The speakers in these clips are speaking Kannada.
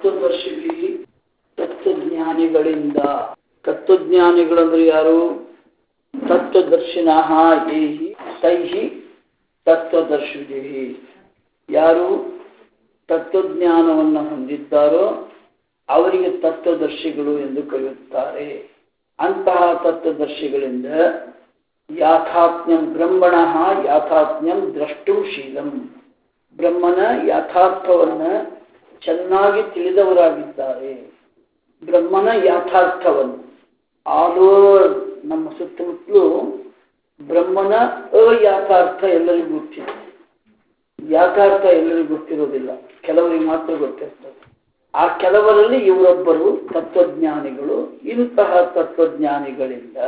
ತತ್ವದರ್ಶಿಗಳು ತತ್ವಜ್ಞಾನಿಗಳಿಂದ. ತತ್ವಜ್ಞಾನಿಗಳಂದ್ರೆ ಯಾರು? ತತ್ವದರ್ಶಿನಃ ಯೇಹಿ ತೈಹಿ ತತ್ವದರ್ಶಿಭಿಃ. ಯಾರು ತತ್ವಜ್ಞಾನವನ್ನು ಹೊಂದಿದ್ದಾರೋ ಅವರಿಗೆ ತತ್ವದರ್ಶಿಗಳು ಎಂದು ಕರೆಯುತ್ತಾರೆ. ಅಂತಹ ತತ್ವದರ್ಶಿಗಳಿಂದ ಯಾಥಾತ್ಮ್ಯಂ ಬ್ರಹ್ಮಣಃ ಯಾಥಾತ್ಮ್ಯಂ ದ್ರಷ್ಟುಂ ಶೀಲಂ. ಬ್ರಹ್ಮನ ಯಾಥಾರ್ಥವನ್ನು ಚೆನ್ನಾಗಿ ತಿಳಿದವರಾಗಿದ್ದಾರೆ. ಬ್ರಹ್ಮನ ಯಾಥಾರ್ಥವನ್ನು ಆಲ್ ಓವರ್ ನಮ್ಮ ಸುತ್ತಮುತ್ತಲೂ ಬ್ರಹ್ಮನ ಅಯಾಥಾರ್ಥ ಎಲ್ಲರಿಗೂ ಗೊತ್ತಿದೆ. ಯಾಥಾರ್ಥ ಎಲ್ಲರಿಗೂ ಗೊತ್ತಿರೋದಿಲ್ಲ, ಕೆಲವರಿಗೆ ಮಾತ್ರ ಗೊತ್ತಿರ್ತದೆ. ಆ ಕೆಲವರಲ್ಲಿ ಇವರೊಬ್ಬರು ತತ್ವಜ್ಞಾನಿಗಳು. ಇಂತಹ ತತ್ವಜ್ಞಾನಿಗಳಿಂದ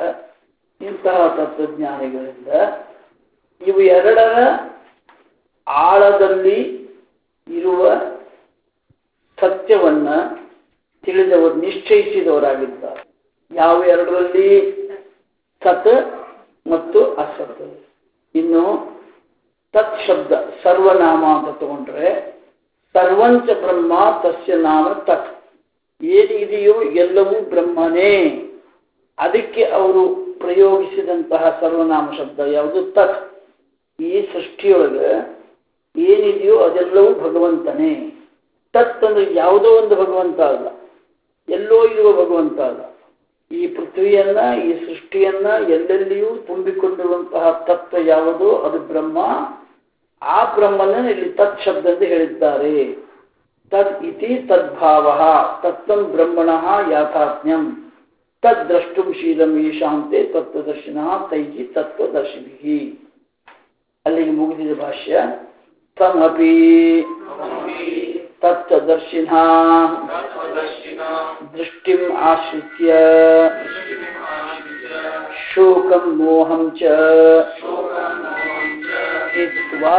ಇವು ಎರಡರ ಆಳದಲ್ಲಿ ಇರುವ ಸತ್ಯವನ್ನ ತಿಳಿದವರು ನಿಶ್ಚಯಿಸಿದವರಾಗಿದ್ದಾರೆ. ಯಾವ ಎರಡರಲ್ಲಿ? ಸತ್ ಮತ್ತು ಅಸತ್. ಇನ್ನು ತತ್ ಶಬ್ದ ಸರ್ವನಾಮ ಅಂತ ತಗೊಂಡ್ರೆ ಸರ್ವಂಚ ಬ್ರಹ್ಮ ತಸ್ಯ ನಾಮ ತತ್. ಏನಿದೆಯೋ ಎಲ್ಲವೂ ಬ್ರಹ್ಮನೇ. ಅದಕ್ಕೆ ಅವರು ಪ್ರಯೋಗಿಸಿದಂತಹ ಸರ್ವನಾಮ ಶಬ್ದ ಯಾವುದು? ತತ್. ಈ ಸೃಷ್ಟಿಯೊಳಗೆ ಏನಿದೆಯೋ ಅದೆಲ್ಲವೂ ಭಗವಂತನೇ. ತತ್ ಅಂದ್ರೆ ಯಾವುದೋ ಒಂದು ಭಗವಂತ ಅಲ್ಲ, ಎಲ್ಲೋ ಇರುವ ಭಗವಂತ ಅಲ್ಲ. ಈ ಪೃಥ್ವಿಯನ್ನ, ಈ ಸೃಷ್ಟಿಯನ್ನ ಎಲ್ಲೆಲ್ಲಿಯೂ ತುಂಬಿಕೊಂಡಿರುವಂತಹ ತತ್ವ ಯಾವುದೋ ಅದು ಬ್ರಹ್ಮ. ಆ ಬ್ರಹ್ಮನನ್ನು ಇಲ್ಲಿ ತತ್ ಶಬ್ದ ಎಂದು ಹೇಳಿದ್ದಾರೆ. ತದ್ ಇತಿ ತದ್ಭಾವ ತತ್ವಂ ಬ್ರಹ್ಮಣಃ ಯಾಥಾತ್ಮ್ಯಂ ತದ್ ದ್ರಷ್ಟುಂ ಶೀಲಂ ಈಶಾಂತೆ ತತ್ವದರ್ಶಿನಃ ತೈಹಿ ತತ್ವದರ್ಶಿಭಿಃ. ಅಲ್ಲಿಗೆ ಮುಗಿದಿದೆ ಭಾಷ್ಯ. ತಮಪಿ ತತ್ವದರ್ಶಿನಃ ದೃಷ್ಟಿಂ ಆಶ್ರಿತ್ಯ ಶೋಕಂ ಮೋಹಂ ಚ ಹಿತ್ವಾ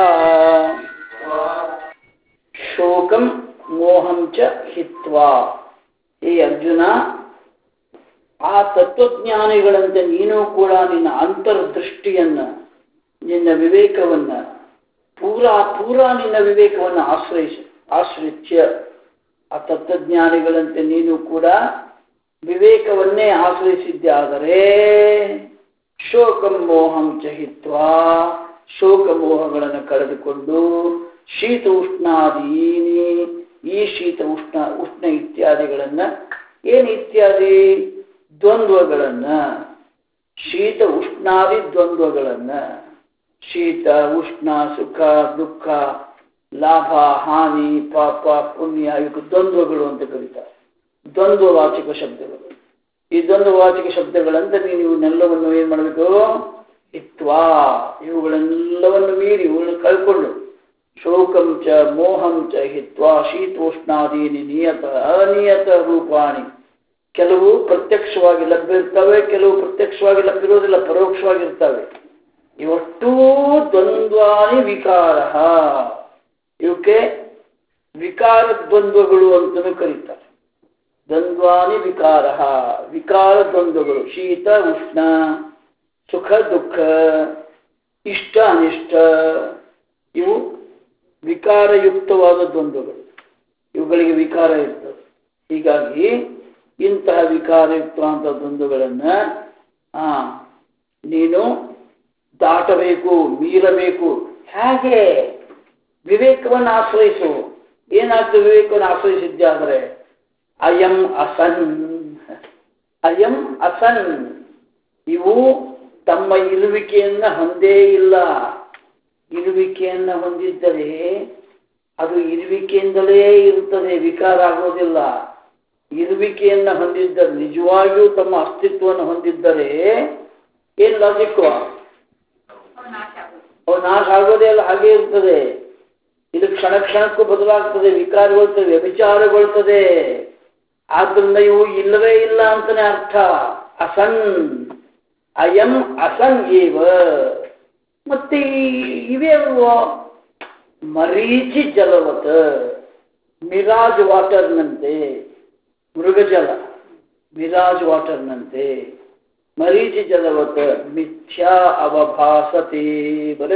ಶೋಕಂ ಮೋಹಂ ಚ ಹಿತ್ವಾ. ಹೇ ಅರ್ಜುನ, ಆ ತತ್ವಜ್ಞಾನಿಗಳಂತೆ ನೀನು ಕೂಡ ನಿನ್ನ ಅಂತರ್ದೃಷ್ಟಿಯನ್ನ, ನಿನ್ನ ವಿವೇಕವನ್ನ ಪೂರಾ ನಿನ್ನ ವಿವೇಕವನ್ನು ಆಶ್ರಿತ್ಯ ಆ ತತ್ವಜ್ಞಾನಿಗಳಂತೆ ನೀನು ಕೂಡ ವಿವೇಕವನ್ನೇ ಆಶ್ರಯಿಸಿದ್ದಾದರೆ ಶೋಕಂ ಮೋಹಂ ಚ ಹಿತ್ವಾ ಶೋಕ ಮೋಹಗಳನ್ನು ಕಳೆದುಕೊಂಡು ಶೀತ ಉಷ್ಣಾದೀನಿ ಈ ಶೀತ ಉಷ್ಣ ಇತ್ಯಾದಿಗಳನ್ನ, ಏನು ಇತ್ಯಾದಿ? ದ್ವಂದ್ವಗಳನ್ನ, ಶೀತ ಉಷ್ಣಾದಿ ದ್ವಂದ್ವಗಳನ್ನ, ಶೀತ ಉಷ್ಣ ಸುಖ ದುಃಖ ಲಾಭ ಹಾನಿ ಪಾಪ ಪುಣ್ಯ ಇವಕ್ಕೆ ದ್ವಂದ್ವಗಳು ಅಂತ ಕರೀತಾರೆ. ದ್ವಂದ್ವವಾಚಕ ಶಬ್ದಗಳು. ಈ ದ್ವಂದ್ವವಾಚಕ ಶಬ್ದಗಳಂತ ನೀವು ಇವನ್ನೆಲ್ಲವನ್ನು ಏನ್ ಮಾಡಬೇಕು? ಹಿತ್ವಾ, ಇವುಗಳೆಲ್ಲವನ್ನು ಮೀರಿ ಇವುಗಳನ್ನು ಕಳ್ಕೊಂಡು ಶೋಕಂ ಚ ಮೋಹಂ ಚ ಹಿತ್ವಾ ಶೀತೋಷ್ಣಾದೀನಿ ನಿಯತ ಅನಿಯತ ರೂಪಾಣಿ. ಕೆಲವು ಪ್ರತ್ಯಕ್ಷವಾಗಿ ಲಭ್ಯ ಇರ್ತವೆ, ಕೆಲವು ಪ್ರತ್ಯಕ್ಷವಾಗಿ ಲಭ್ಯವಿರೋದಿಲ್ಲ, ಪರೋಕ್ಷವಾಗಿರ್ತವೆ. ಇವಷ್ಟೂ ದ್ವಂದ್ವಾನಿ ವಿಕಾರ. ಇವಕ್ಕೆ ವಿಕಾರ ದ್ವಂದ್ವಗಳು ಅಂತಲೂ ಕರೀತಾರೆ. ದ್ವಂದ್ವಾನಿ ವಿಕಾರ, ವಿಕಾರ ದ್ವಂದ್ವಗಳು. ಶೀತ ಉಷ್ಣ, ಸುಖ ದುಃಖ, ಇಷ್ಟ ಅನಿಷ್ಟ, ಇವು ವಿಕಾರಯುಕ್ತವಾದ ದ್ವಂದ್ವಗಳು. ಇವುಗಳಿಗೆ ವಿಕಾರ ಇರ್ತದೆ. ಹೀಗಾಗಿ ಇಂತಹ ವಿಕಾರಯುಕ್ತವಾದ ದ್ವಂದ್ವಗಳನ್ನ ನೀನು ದಾಟಬೇಕು, ಮೀರಬೇಕು. ಹೇಗೆ? ವಿವೇಕವನ್ನು ಆಶ್ರಯಿಸು. ಏನಾಗ್ತದೆ ವಿವೇಕವನ್ನು ಆಶ್ರಯಿಸಿದ್ದಾದರೆ? ಅಯಂ ಅಸನ್, ಅಯಂ ಅಸನ್. ಇವು ತಮ್ಮ ಇರುವಿಕೆಯನ್ನ ಹೊಂದೇ ಇಲ್ಲ. ಇರುವಿಕೆಯನ್ನ ಹೊಂದಿದ್ದರೆ ಅದು ಇರುವಿಕೆಯಿಂದಲೇ ಇರುತ್ತದೆ, ವಿಕಾರ ಆಗೋದಿಲ್ಲ. ಇರುವಿಕೆಯನ್ನ ಹೊಂದಿದ್ದರೆ, ನಿಜವಾಗಿಯೂ ತಮ್ಮ ಅಸ್ತಿತ್ವವನ್ನು ಹೊಂದಿದ್ದರೆ ಏನ್ ಲಾಜಿಕ್ಕು? ಅವು ನಾಶ ಆಗೋದೇ ಅಲ್ಲ, ಹಾಗೆ ಇರ್ತದೆ. ಇದು ಕ್ಷಣ ಕ್ಷಣಕ್ಕೂ ಬದಲಾಗ್ತದೆ, ವಿಕಾರಗೊಳ್ತದೆ, ವ್ಯಭಿಚಾರಗೊಳ್ತದೆ. ಆದ್ರಿಂದ ಇವು ಇಲ್ಲವೇ ಇಲ್ಲ ಅಂತಾನೆ ಅರ್ಥ. ಅಸನ್, ಅಯಂ ಅಸನ್ ಏವ. ಮತ್ತೆ ಇವೇ ಮರೀಚಿ ಜಲವತ, ಮಿರಾಜ್ ವಾಟರ್ನಂತೆ, ಮೃಗಜಲ ಮಿರಾಜ್ ವಾಟರ್ನಂತೆ, ಮರೀಚಿ ಜಲವತ ಮಿಥ್ಯಾ ಅವಭಾಸತೆ. ಬರೇ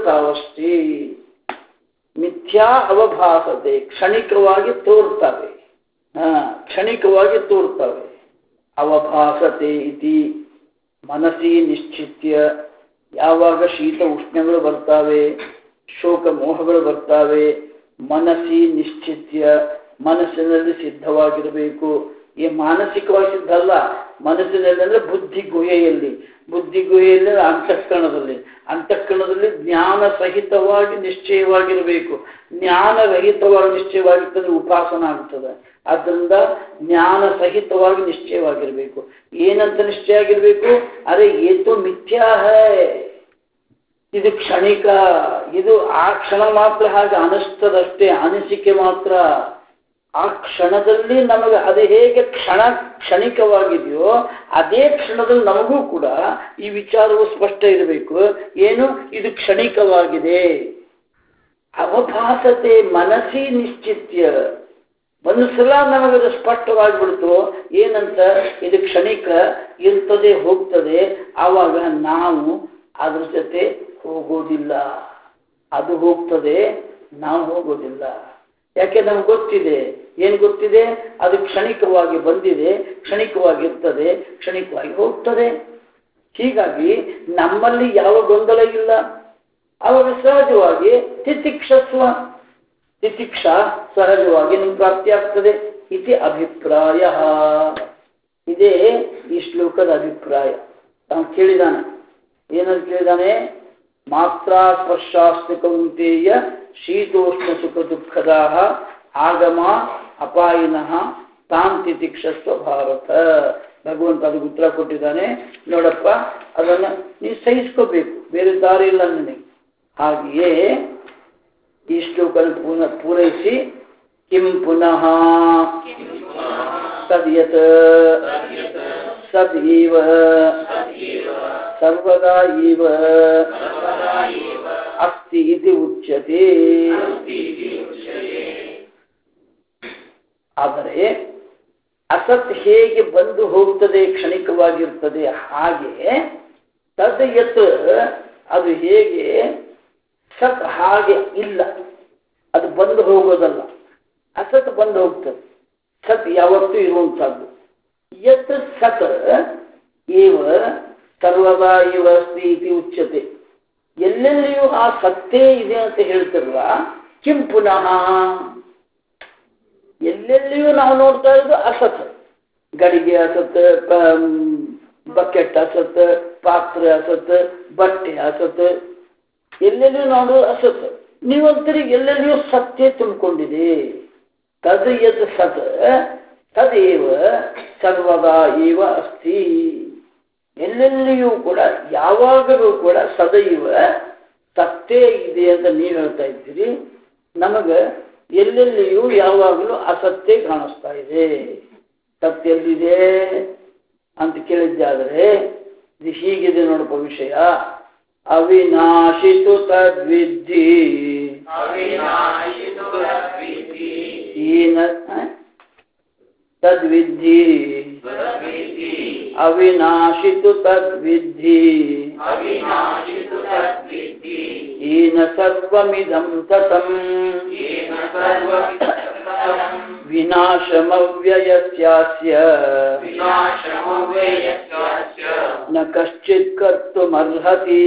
ತೋರುತ್ತಾವಷ್ಟೇ. ಮಿಥ್ಯಾ ಅವಭಾಸತೆ, ಕ್ಷಣಿಕವಾಗಿ ತೋರ್ತವೆ. ಕ್ಷಣಿಕವಾಗಿ ತೋರ್ತವೆ. ಅವಭಾಸತೆ ಇತಿ ಮನಸ್ಸಿ ನಿಶ್ಚಿತ್ಯ, ಯಾವಾಗ ಶೀತ ಉಷ್ಣಗಳು ಬರ್ತಾವೆ, ಶೋಕ ಮೋಹಗಳು ಬರ್ತಾವೆ, ಮನಸ್ಸಿ ನಿಶ್ಚಿತ್ಯ, ಮನಸ್ಸಿನಲ್ಲಿ ಸಿದ್ಧವಾಗಿರಬೇಕು. ಈ ಮಾನಸಿಕವಾಗಿ ಸಿದ್ಧ ಅಲ್ಲ, ಮನಸ್ಸಿನಲ್ಲಿ ಅಂದರೆ ಬುದ್ಧಿ ಗುಹೆಯಲ್ಲಿ, ಬುದ್ಧಿ ಗುಹೆಯಲ್ಲಿ ಅಂತಃಕರಣದಲ್ಲಿ ಜ್ಞಾನ ಸಹಿತವಾಗಿ ನಿಶ್ಚಯವಾಗಿರಬೇಕು. ಜ್ಞಾನ ರಹಿತವಾಗಿ ನಿಶ್ಚಯವಾಗಿರ್ತದೆ ಉಪಾಸನ ಆಗ್ತದೆ. ಆದ್ದರಿಂದ ಜ್ಞಾನ ಸಹಿತವಾಗಿ ನಿಶ್ಚಯವಾಗಿರಬೇಕು. ಏನಂತ ನಿಶ್ಚಯ ಆಗಿರಬೇಕು? ಅರೆ ಏತೋ ಮಿಥ್ಯಾ ಹೈ, ಇದು ಕ್ಷಣಿಕ, ಇದು ಆ ಕ್ಷಣ ಮಾತ್ರ ಹಾಗೆ ಅನಿಸ್ತದಷ್ಟೇ, ಅನಿಸಿಕೆ ಮಾತ್ರ. ಆ ಕ್ಷಣದಲ್ಲಿ ನಮಗೆ ಅದು ಹೇಗೆ ಕ್ಷಣಿಕವಾಗಿದೆಯೋ ಅದೇ ಕ್ಷಣದಲ್ಲಿ ನಮಗೂ ಕೂಡ ಈ ವಿಚಾರವು ಸ್ಪಷ್ಟ ಇರಬೇಕು. ಏನು? ಇದು ಕ್ಷಣಿಕವಾಗಿದೆ. ಅವಭಾಸತೆ ಮನಸ್ಸಿ ನಿಶ್ಚಿತ್ಯ, ಒಂದು ಸಲ ನಮಗದು ಸ್ಪಷ್ಟವಾಗಿಬಿಡ್ತು ಏನಂತ, ಇದು ಕ್ಷಣಿಕ, ಇರ್ತದೆ ಹೋಗ್ತದೆ, ಆವಾಗ ನಾವು ಅದ್ರ ಜೊತೆ ಹೋಗೋದಿಲ್ಲ. ಅದು ಹೋಗ್ತದೆ, ನಾವು ಹೋಗೋದಿಲ್ಲ. ಯಾಕೆ? ನಮ್ಗೆ ಗೊತ್ತಿದೆ. ಏನು ಗೊತ್ತಿದೆ? ಅದು ಕ್ಷಣಿಕವಾಗಿ ಬಂದಿದೆ, ಕ್ಷಣಿಕವಾಗಿರ್ತದೆ, ಕ್ಷಣಿಕವಾಗಿ ಹೋಗ್ತದೆ. ಹೀಗಾಗಿ ನಮ್ಮಲ್ಲಿ ಯಾವ ಗೊಂದಲ ಇಲ್ಲ. ಅವಾಗ ಸಹಜವಾಗಿ ತಿತಿಕ್ಷಾ ಸಹಜವಾಗಿ ನಿಮ್ಗೆ ಪ್ರಾಪ್ತಿಯಾಗ್ತದೆ. ಇತಿ ಅಭಿಪ್ರಾಯ. ಇದೇ ಈ ಶ್ಲೋಕದ ಅಭಿಪ್ರಾಯ. ತಾನು ಕೇಳಿದಾನೆ, ಏನಂತ ಕೇಳಿದಾನೆ? ಮಾತ್ರ ಸ್ಪರ್ಶಾಸ್ತು ಕೌಂತೇಯ ಶೀತೋಷ್ಣ ಸುಖ ದುಃಖದಾ ಆಗಮ ಅಪಾಯಿನಃ ತಾನ್ ತಿತಿಕ್ಷಸ್ವ ಭಾರತ. ಭಗವಂತ ಅದಕ್ಕೆ ಉತ್ತರ ಕೊಟ್ಟಿದ್ದಾನೆ. ನೋಡಪ್ಪ, ಅದನ್ನು ನೀವು ಸಹಿಸ್ಕೋಬೇಕು, ಬೇರೆ ದಾರಿ ಇಲ್ಲ ನನಗೆ. ಹಾಗೆಯೇ ಈ ಶ್ಲೋಕನ ಪೂರೈಸಿ ಕಿಂ ಪುನಃ ತದ್ಯತ್ ಸದ್ಯೇವ ಸರ್ವದಾ ಇವ ಅಸ್ತಿ ಇತಿ ಉಚ್ಯತೆ. ಆದರೆ ಅಸತ್ ಹೇಗೆ ಬಂದು ಹೋಗ್ತದೆ, ಕ್ಷಣಿಕವಾಗಿರ್ತದೆ, ಹಾಗೆ ತದ್ಯತ್ ಅದು ಹೇಗೆ ಸತ್ ಹಾಗೆ ಇಲ್ಲ, ಅದು ಬಂದು ಹೋಗೋದಲ್ಲ. ಅಸತ್ ಬಂದು ಹೋಗ್ತದೆ, ಸತ್ ಯಾವತ್ತೂ ಇರುವಂತಹದ್ದು. ಯತ್ ಸತ್ ಏವ ಸರ್ವದಾ ಇವ ಅಸ್ತಿ ಇತಿ ಉಚ್ಯತೆ. ಎಲ್ಲೆಲ್ಲಿಯೂ ಆ ಸತ್ತೇ ಇದೆ ಅಂತ ಹೇಳ್ತಿರುವ ಕಿಂ ಪುನಃ, ಎಲ್ಲೆಲ್ಲಿಯೂ ನಾವು ನೋಡ್ತಾ ಇರೋದು ಅಸತ್. ಗಡಿಗೆ ಅಸತ್, ಬಕೆಟ್ ಅಸತ್, ಪಾತ್ರೆ ಅಸತ್, ಬಟ್ಟೆ ಅಸತ್, ಎಲ್ಲೆಲ್ಲಿಯೂ ನೋಡೋದು ಅಸತ್. ನೀವಂತರಿ ಎಲ್ಲೆಲ್ಲಿಯೂ ಸತ್ಯ ತುಂಬಿಕೊಂಡಿದೆ. ತದ್ ಯತ್ ಸತ್ ತದೇವ ಸರ್ವದಾ ಇವ ಅಸ್ತಿ. ಎಲ್ಲೆಲ್ಲಿಯೂ ಕೂಡ ಯಾವಾಗಲೂ ಕೂಡ ಸದೈವ ಸತ್ತೇ ಇದೆ ಅಂತ ನೀವು ಹೇಳ್ತಾ ಇದ್ದೀರಿ. ನಮಗೆ ಎಲ್ಲೆಲ್ಲಿಯೂ ಯಾವಾಗಲೂ ಅಸತ್ಯ ಕಾಣಿಸ್ತಾ ಇದೆ. ಸತ್ಯ ಎಲ್ಲಿದೆ ಅಂತ ಕೇಳಿದ್ದಾದರೆ ಇದು ಹೀಗಿದೆ ನೋಡಪ್ಪ ವಿಷಯ. ಅವಿನಾಶಿತು ತದ್ವಿದ್ಧಿ ತದ್ವಿದ್ಧಿ ಅವಿನಾಶಿತು ತದ್ವಿದ್ಧಿ ಏನ ಸರ್ವಮಿದಂ ತತಂ ವಿನಾಶಮವ್ಯಯಸ್ಯಾಸ್ಯ ನ ಕಶ್ಚಿತ್ ಕರ್ತುಮರ್ಹತಿ.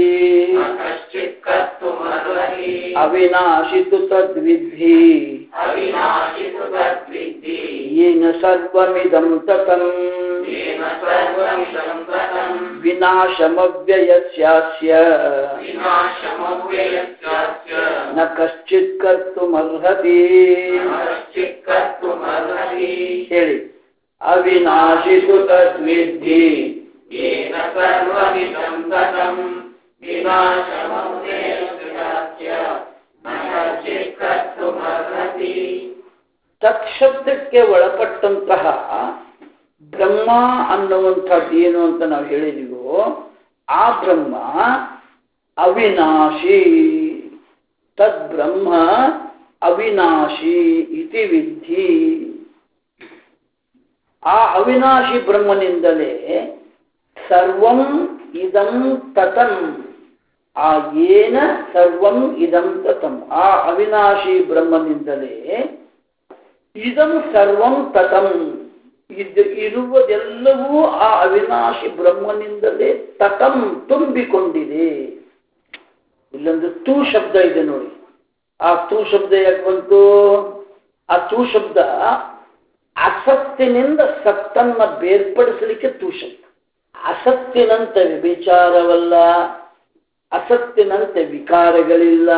ಅವಿನಾಶಿತು ತದ್ವಿದ್ಧಿ ಯೇನ ಸರ್ವಮಿದಂ ತತಂ ವಿನಾಶಮವ್ಯಯಸ್ಯಾಸ್ಯ ನ ಕಶ್ಚಿತ್ ಕರ್ತುಮರ್ಹತಿ. ಹೇಳಿ. ಅವಿನಾಶಿತು ತದ್ವಿದ್ಧಿ ಯೇನ ಸರ್ವಮಿದಂ ತತಂ ವಿನಾಶಮವ್ಯಯಸ್ಯಾಸ್ಯ ನ ಕಶ್ಚಿತ್ ಕರ್ತುಮರ್ಹತಿ. ತತ್ಶಬ್ದಕ್ಕೆ ಒಳಪಟ್ಟಂತಹ ಬ್ರಹ್ಮ ಅನ್ನುವಂಥದ್ದು ಏನು ಅಂತ ನಾವು ಹೇಳಿದೀವೋ ಆ ಬ್ರಹ್ಮ ಅವಿನಾಶಿ. ತದ್ ಬ್ರಹ್ಮ ಅವಿನಾಶಿ ಇತಿ ವಿದ್ಧಿ. ಆ ಅವಿನಾಶಿ ಬ್ರಹ್ಮನಿಂದಲೇ ಸರ್ವಂ ಇದಂ ತತಂ. ಆ ಏನ ಸರ್ವಂ ಇದಂ ತತಂ, ಆ ಅವಿನಾಶಿ ಬ್ರಹ್ಮನಿಂದಲೇ ಇದಂ ಸರ್ವಂ ತತಂ, ಇರುವುದೆಲ್ಲವೂ ಆ ಅವಿನಾಶಿ ಬ್ರಹ್ಮನಿಂದಲೇ ತತಂ ತುಂಬಿಕೊಂಡಿದೆ. ಇಲ್ಲೊಂದು ತೂ ಶಬ್ದ ಇದೆ ನೋಡಿ. ಆ ತೂ ಶಬ್ದ ಯಾಕೆ ಬಂತು? ಆ ತೂ ಶಬ್ದ ಅಸತ್ತಿನಿಂದ ಸತ್ತನ್ನ ಬೇರ್ಪಡಿಸಲಿಕ್ಕೆ ತೂ ಶಬ್ದ. ಅಸತ್ತಿನಂತೆ ವಿಚಾರವಲ್ಲ, ಅಸತ್ತಿನಂತೆ ವಿಕಾರಗಳಿಲ್ಲ,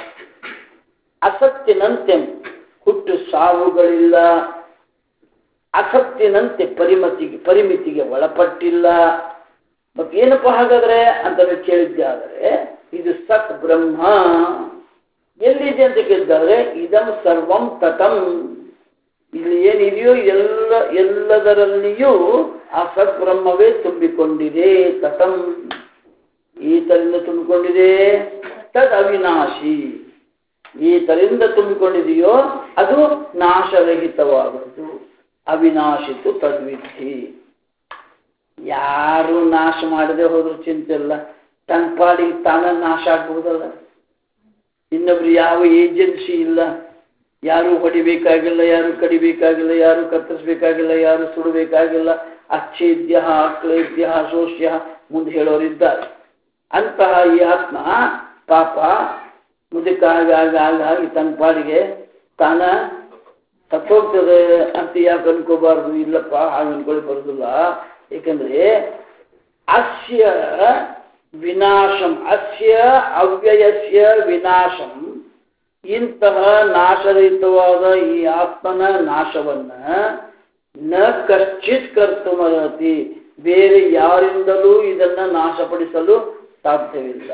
ಅಸತ್ತಿನಂತೆ ಹುಟ್ಟು ಸಾವುಗಳಿಲ್ಲ, ಅಸತ್ತಿನಂತೆ ಪರಿಮಿತಿಗೆ ಒಳಪಟ್ಟಿಲ್ಲ. ಮತ್ತೇನಪ್ಪ ಹಾಗಾದ್ರೆ ಅಂತ ಕೇಳಿದ್ದಾದರೆ ಇದು ಸತ್ ಬ್ರಹ್ಮ ಎಲ್ಲಿದೆ ಅಂತ ಕೇಳಿದ್ದಾರೆ. ಇದಂ ಸರ್ವಂ ತತಂ, ಇಲ್ಲಿ ಏನಿದೆಯೋ ಎಲ್ಲದರಲ್ಲಿಯೂ ಆ ಸತ್ ಬ್ರಹ್ಮವೇ ತುಂಬಿಕೊಂಡಿದೆ. ತತಂ ಈತರಿಂದ ತುಂಬಿಕೊಂಡಿದೆ. ತದ್ ಅವಿನಾಶಿ, ಈತರಿಂದ ತುಂಬಿಕೊಂಡಿದೆಯೋ ಅದು ನಾಶರಹಿತವಾಗುವುದು. ಅವಿನಾಶಿತು ತದ್ವಿಧಿ. ಯಾರು ನಾಶ ಮಾಡದೆ ಹೋದ್ರೂ ಚಿಂತೆ ಇಲ್ಲ, ತನ್ನ ಪಾಡಿಗೆ ತಾನ ನಾಶ ಆಗಬಹುದಲ್ಲ. ಇನ್ನೊಬ್ರು ಯಾವ ಏಜೆನ್ಸಿ ಇಲ್ಲ, ಯಾರು ಹೊಡಿಬೇಕಾಗಿಲ್ಲ, ಯಾರು ಕಡಿಬೇಕಾಗಿಲ್ಲ, ಯಾರು ಕತ್ತರಿಸಬೇಕಾಗಿಲ್ಲ, ಯಾರು ಸುಡಬೇಕಾಗಿಲ್ಲ. ಅಚ್ಛೇದ್ಯ ಕ್ಲೇದ್ಯ ಶೋಷ್ಯ ಮುಂದೆ ಹೇಳೋರಿದ್ದಾರೆ. ಅಂತಹ ಈ ಆತ್ಮ ಪಾಪ ಮುದುಕಾಗಿ ತನ್ನ ಪಾಡಿಗೆ ತಾನ ಸತ್ತೋಗ್ತದೆ ಅಂತ ಯಾಕೆ ಅನ್ಕೋಬಾರ್ದು? ಇಲ್ಲಪ್ಪ, ಹಾಗೆ ಅನ್ಕೊಳ್ಳಿ ಬರೋದಿಲ್ಲ. ಏಕೆಂದ್ರೆ ಅಸ್ಯ ವಿನಾಶಂ, ಅಸ್ಯ ಅವ್ಯಯಸ್ಯ ವಿನಾಶಂ, ಇಂತಹ ನಾಶರಹಿತವಾದ ಈ ಆತ್ಮನ ನಾಶವನ್ನ ನ ಕಶ್ಚಿತ್ ಕರ್ತುಮರತಿ, ಬೇರೆ ಯಾರಿಂದಲೂ ಇದನ್ನ ನಾಶಪಡಿಸಲು ಸಾಧ್ಯವಿಲ್ಲ.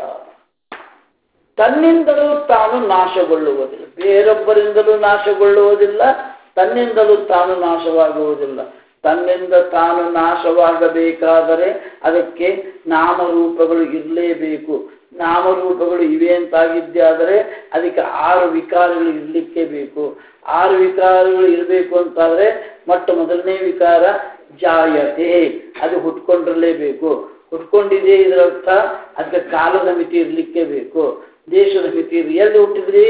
ತನ್ನಿಂದಲೂ ತಾನು ನಾಶಗೊಳ್ಳುವುದಿಲ್ಲ, ಬೇರೊಬ್ಬರಿಂದಲೂ ನಾಶಗೊಳ್ಳುವುದಿಲ್ಲ, ತನ್ನಿಂದಲೂ ತಾನು ನಾಶವಾಗುವುದಿಲ್ಲ. ತನ್ನಿಂದ ತಾನು ನಾಶವಾಗಬೇಕಾದರೆ ಅದಕ್ಕೆ ನಾಮರೂಪಗಳು ಇರಲೇಬೇಕು. ನಾಮರೂಪಗಳು ಇವೆ ಅಂತಾಗಿದ್ದಾದರೆ ಅದಕ್ಕೆ 6 ವಿಕಾರಗಳು ಇರಲಿಕ್ಕೆ ಬೇಕು. 6 ವಿಕಾರಗಳು ಇರಬೇಕು ಅಂತಾದರೆ ಮೊದಲನೇ ವಿಕಾರ ಜಾಯತೆ, ಅದು ಹುಟ್ಕೊಂಡಿರಲೇಬೇಕು. ಹುಟ್ಕೊಂಡಿದೆ ಇದರರ್ಥ ಅದಕ್ಕೆ ಕಾಲದ ಮಿತಿ ಇರಲಿಕ್ಕೆ ಬೇಕು, ದೇಶದ ಮಿತಿ ಇರಲಿ. ಎಲ್ಲಿ ಹುಟ್ಟಿದ್ರಿ?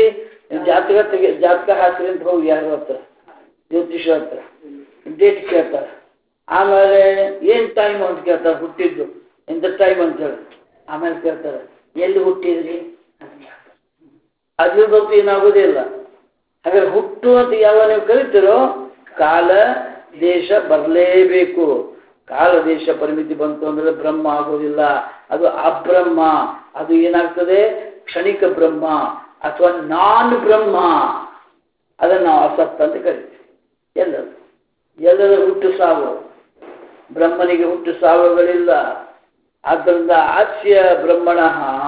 ಜಾತಕ ಹಾಕ್ರಿ ಅಂತ ಹೋಗಿ ಯಾರ ಹತ್ರ, ಜ್ಯೋತಿಷ ಹತ್ರ ಡೇಟ್ ಕೇಳ್ತಾರೆ. ಆಮೇಲೆ ಏನ್ ಟೈಮ್ ಅಂತ ಕೇಳ್ತಾರೆ, ಹುಟ್ಟಿದ್ದು ಎಂತ ಟೈಮ್ ಅಂತ ಹೇಳಿ. ಆಮೇಲೆ ಕೇಳ್ತಾರೆ ಎಲ್ಲಿ ಹುಟ್ಟಿದ್ರಿ ಅಂತ. ಅದ್ರ ಬಗ್ಗೆ ಏನಾಗೋದೇ ಇಲ್ಲ. ಹಾಗಾದ್ರೆ ಹುಟ್ಟು ಅಂತ ಯಾವ ನೀವು ಕರಿತೀರೋ ಕಾಲ ದೇಶ ಬರಲೇಬೇಕು. ಕಾಲ ದೇಶ ಪರಿಮಿತಿ ಬಂತು ಅಂದ್ರೆ ಬ್ರಹ್ಮ ಆಗೋದಿಲ್ಲ, ಅದು ಅಬ್ರಹ್ಮ. ಅದು ಏನಾಗ್ತದೆ? ಕ್ಷಣಿಕ ಬ್ರಹ್ಮ ಅಥವಾ ನಾನ್ ಬ್ರಹ್ಮ. ಅದನ್ನು ನಾವು ಅಸತ್ ಅಂತ ಕರಿತೀವಿ. ಎಲ್ಲರ ಹುಟ್ಟು ಸಾವು, ಬ್ರಹ್ಮನಿಗೆ ಹುಟ್ಟು ಸಾವುಗಳಿಲ್ಲ. ಆದ್ದರಿಂದ ಆಸ್ಯ ಬ್ರಹ್ಮಣ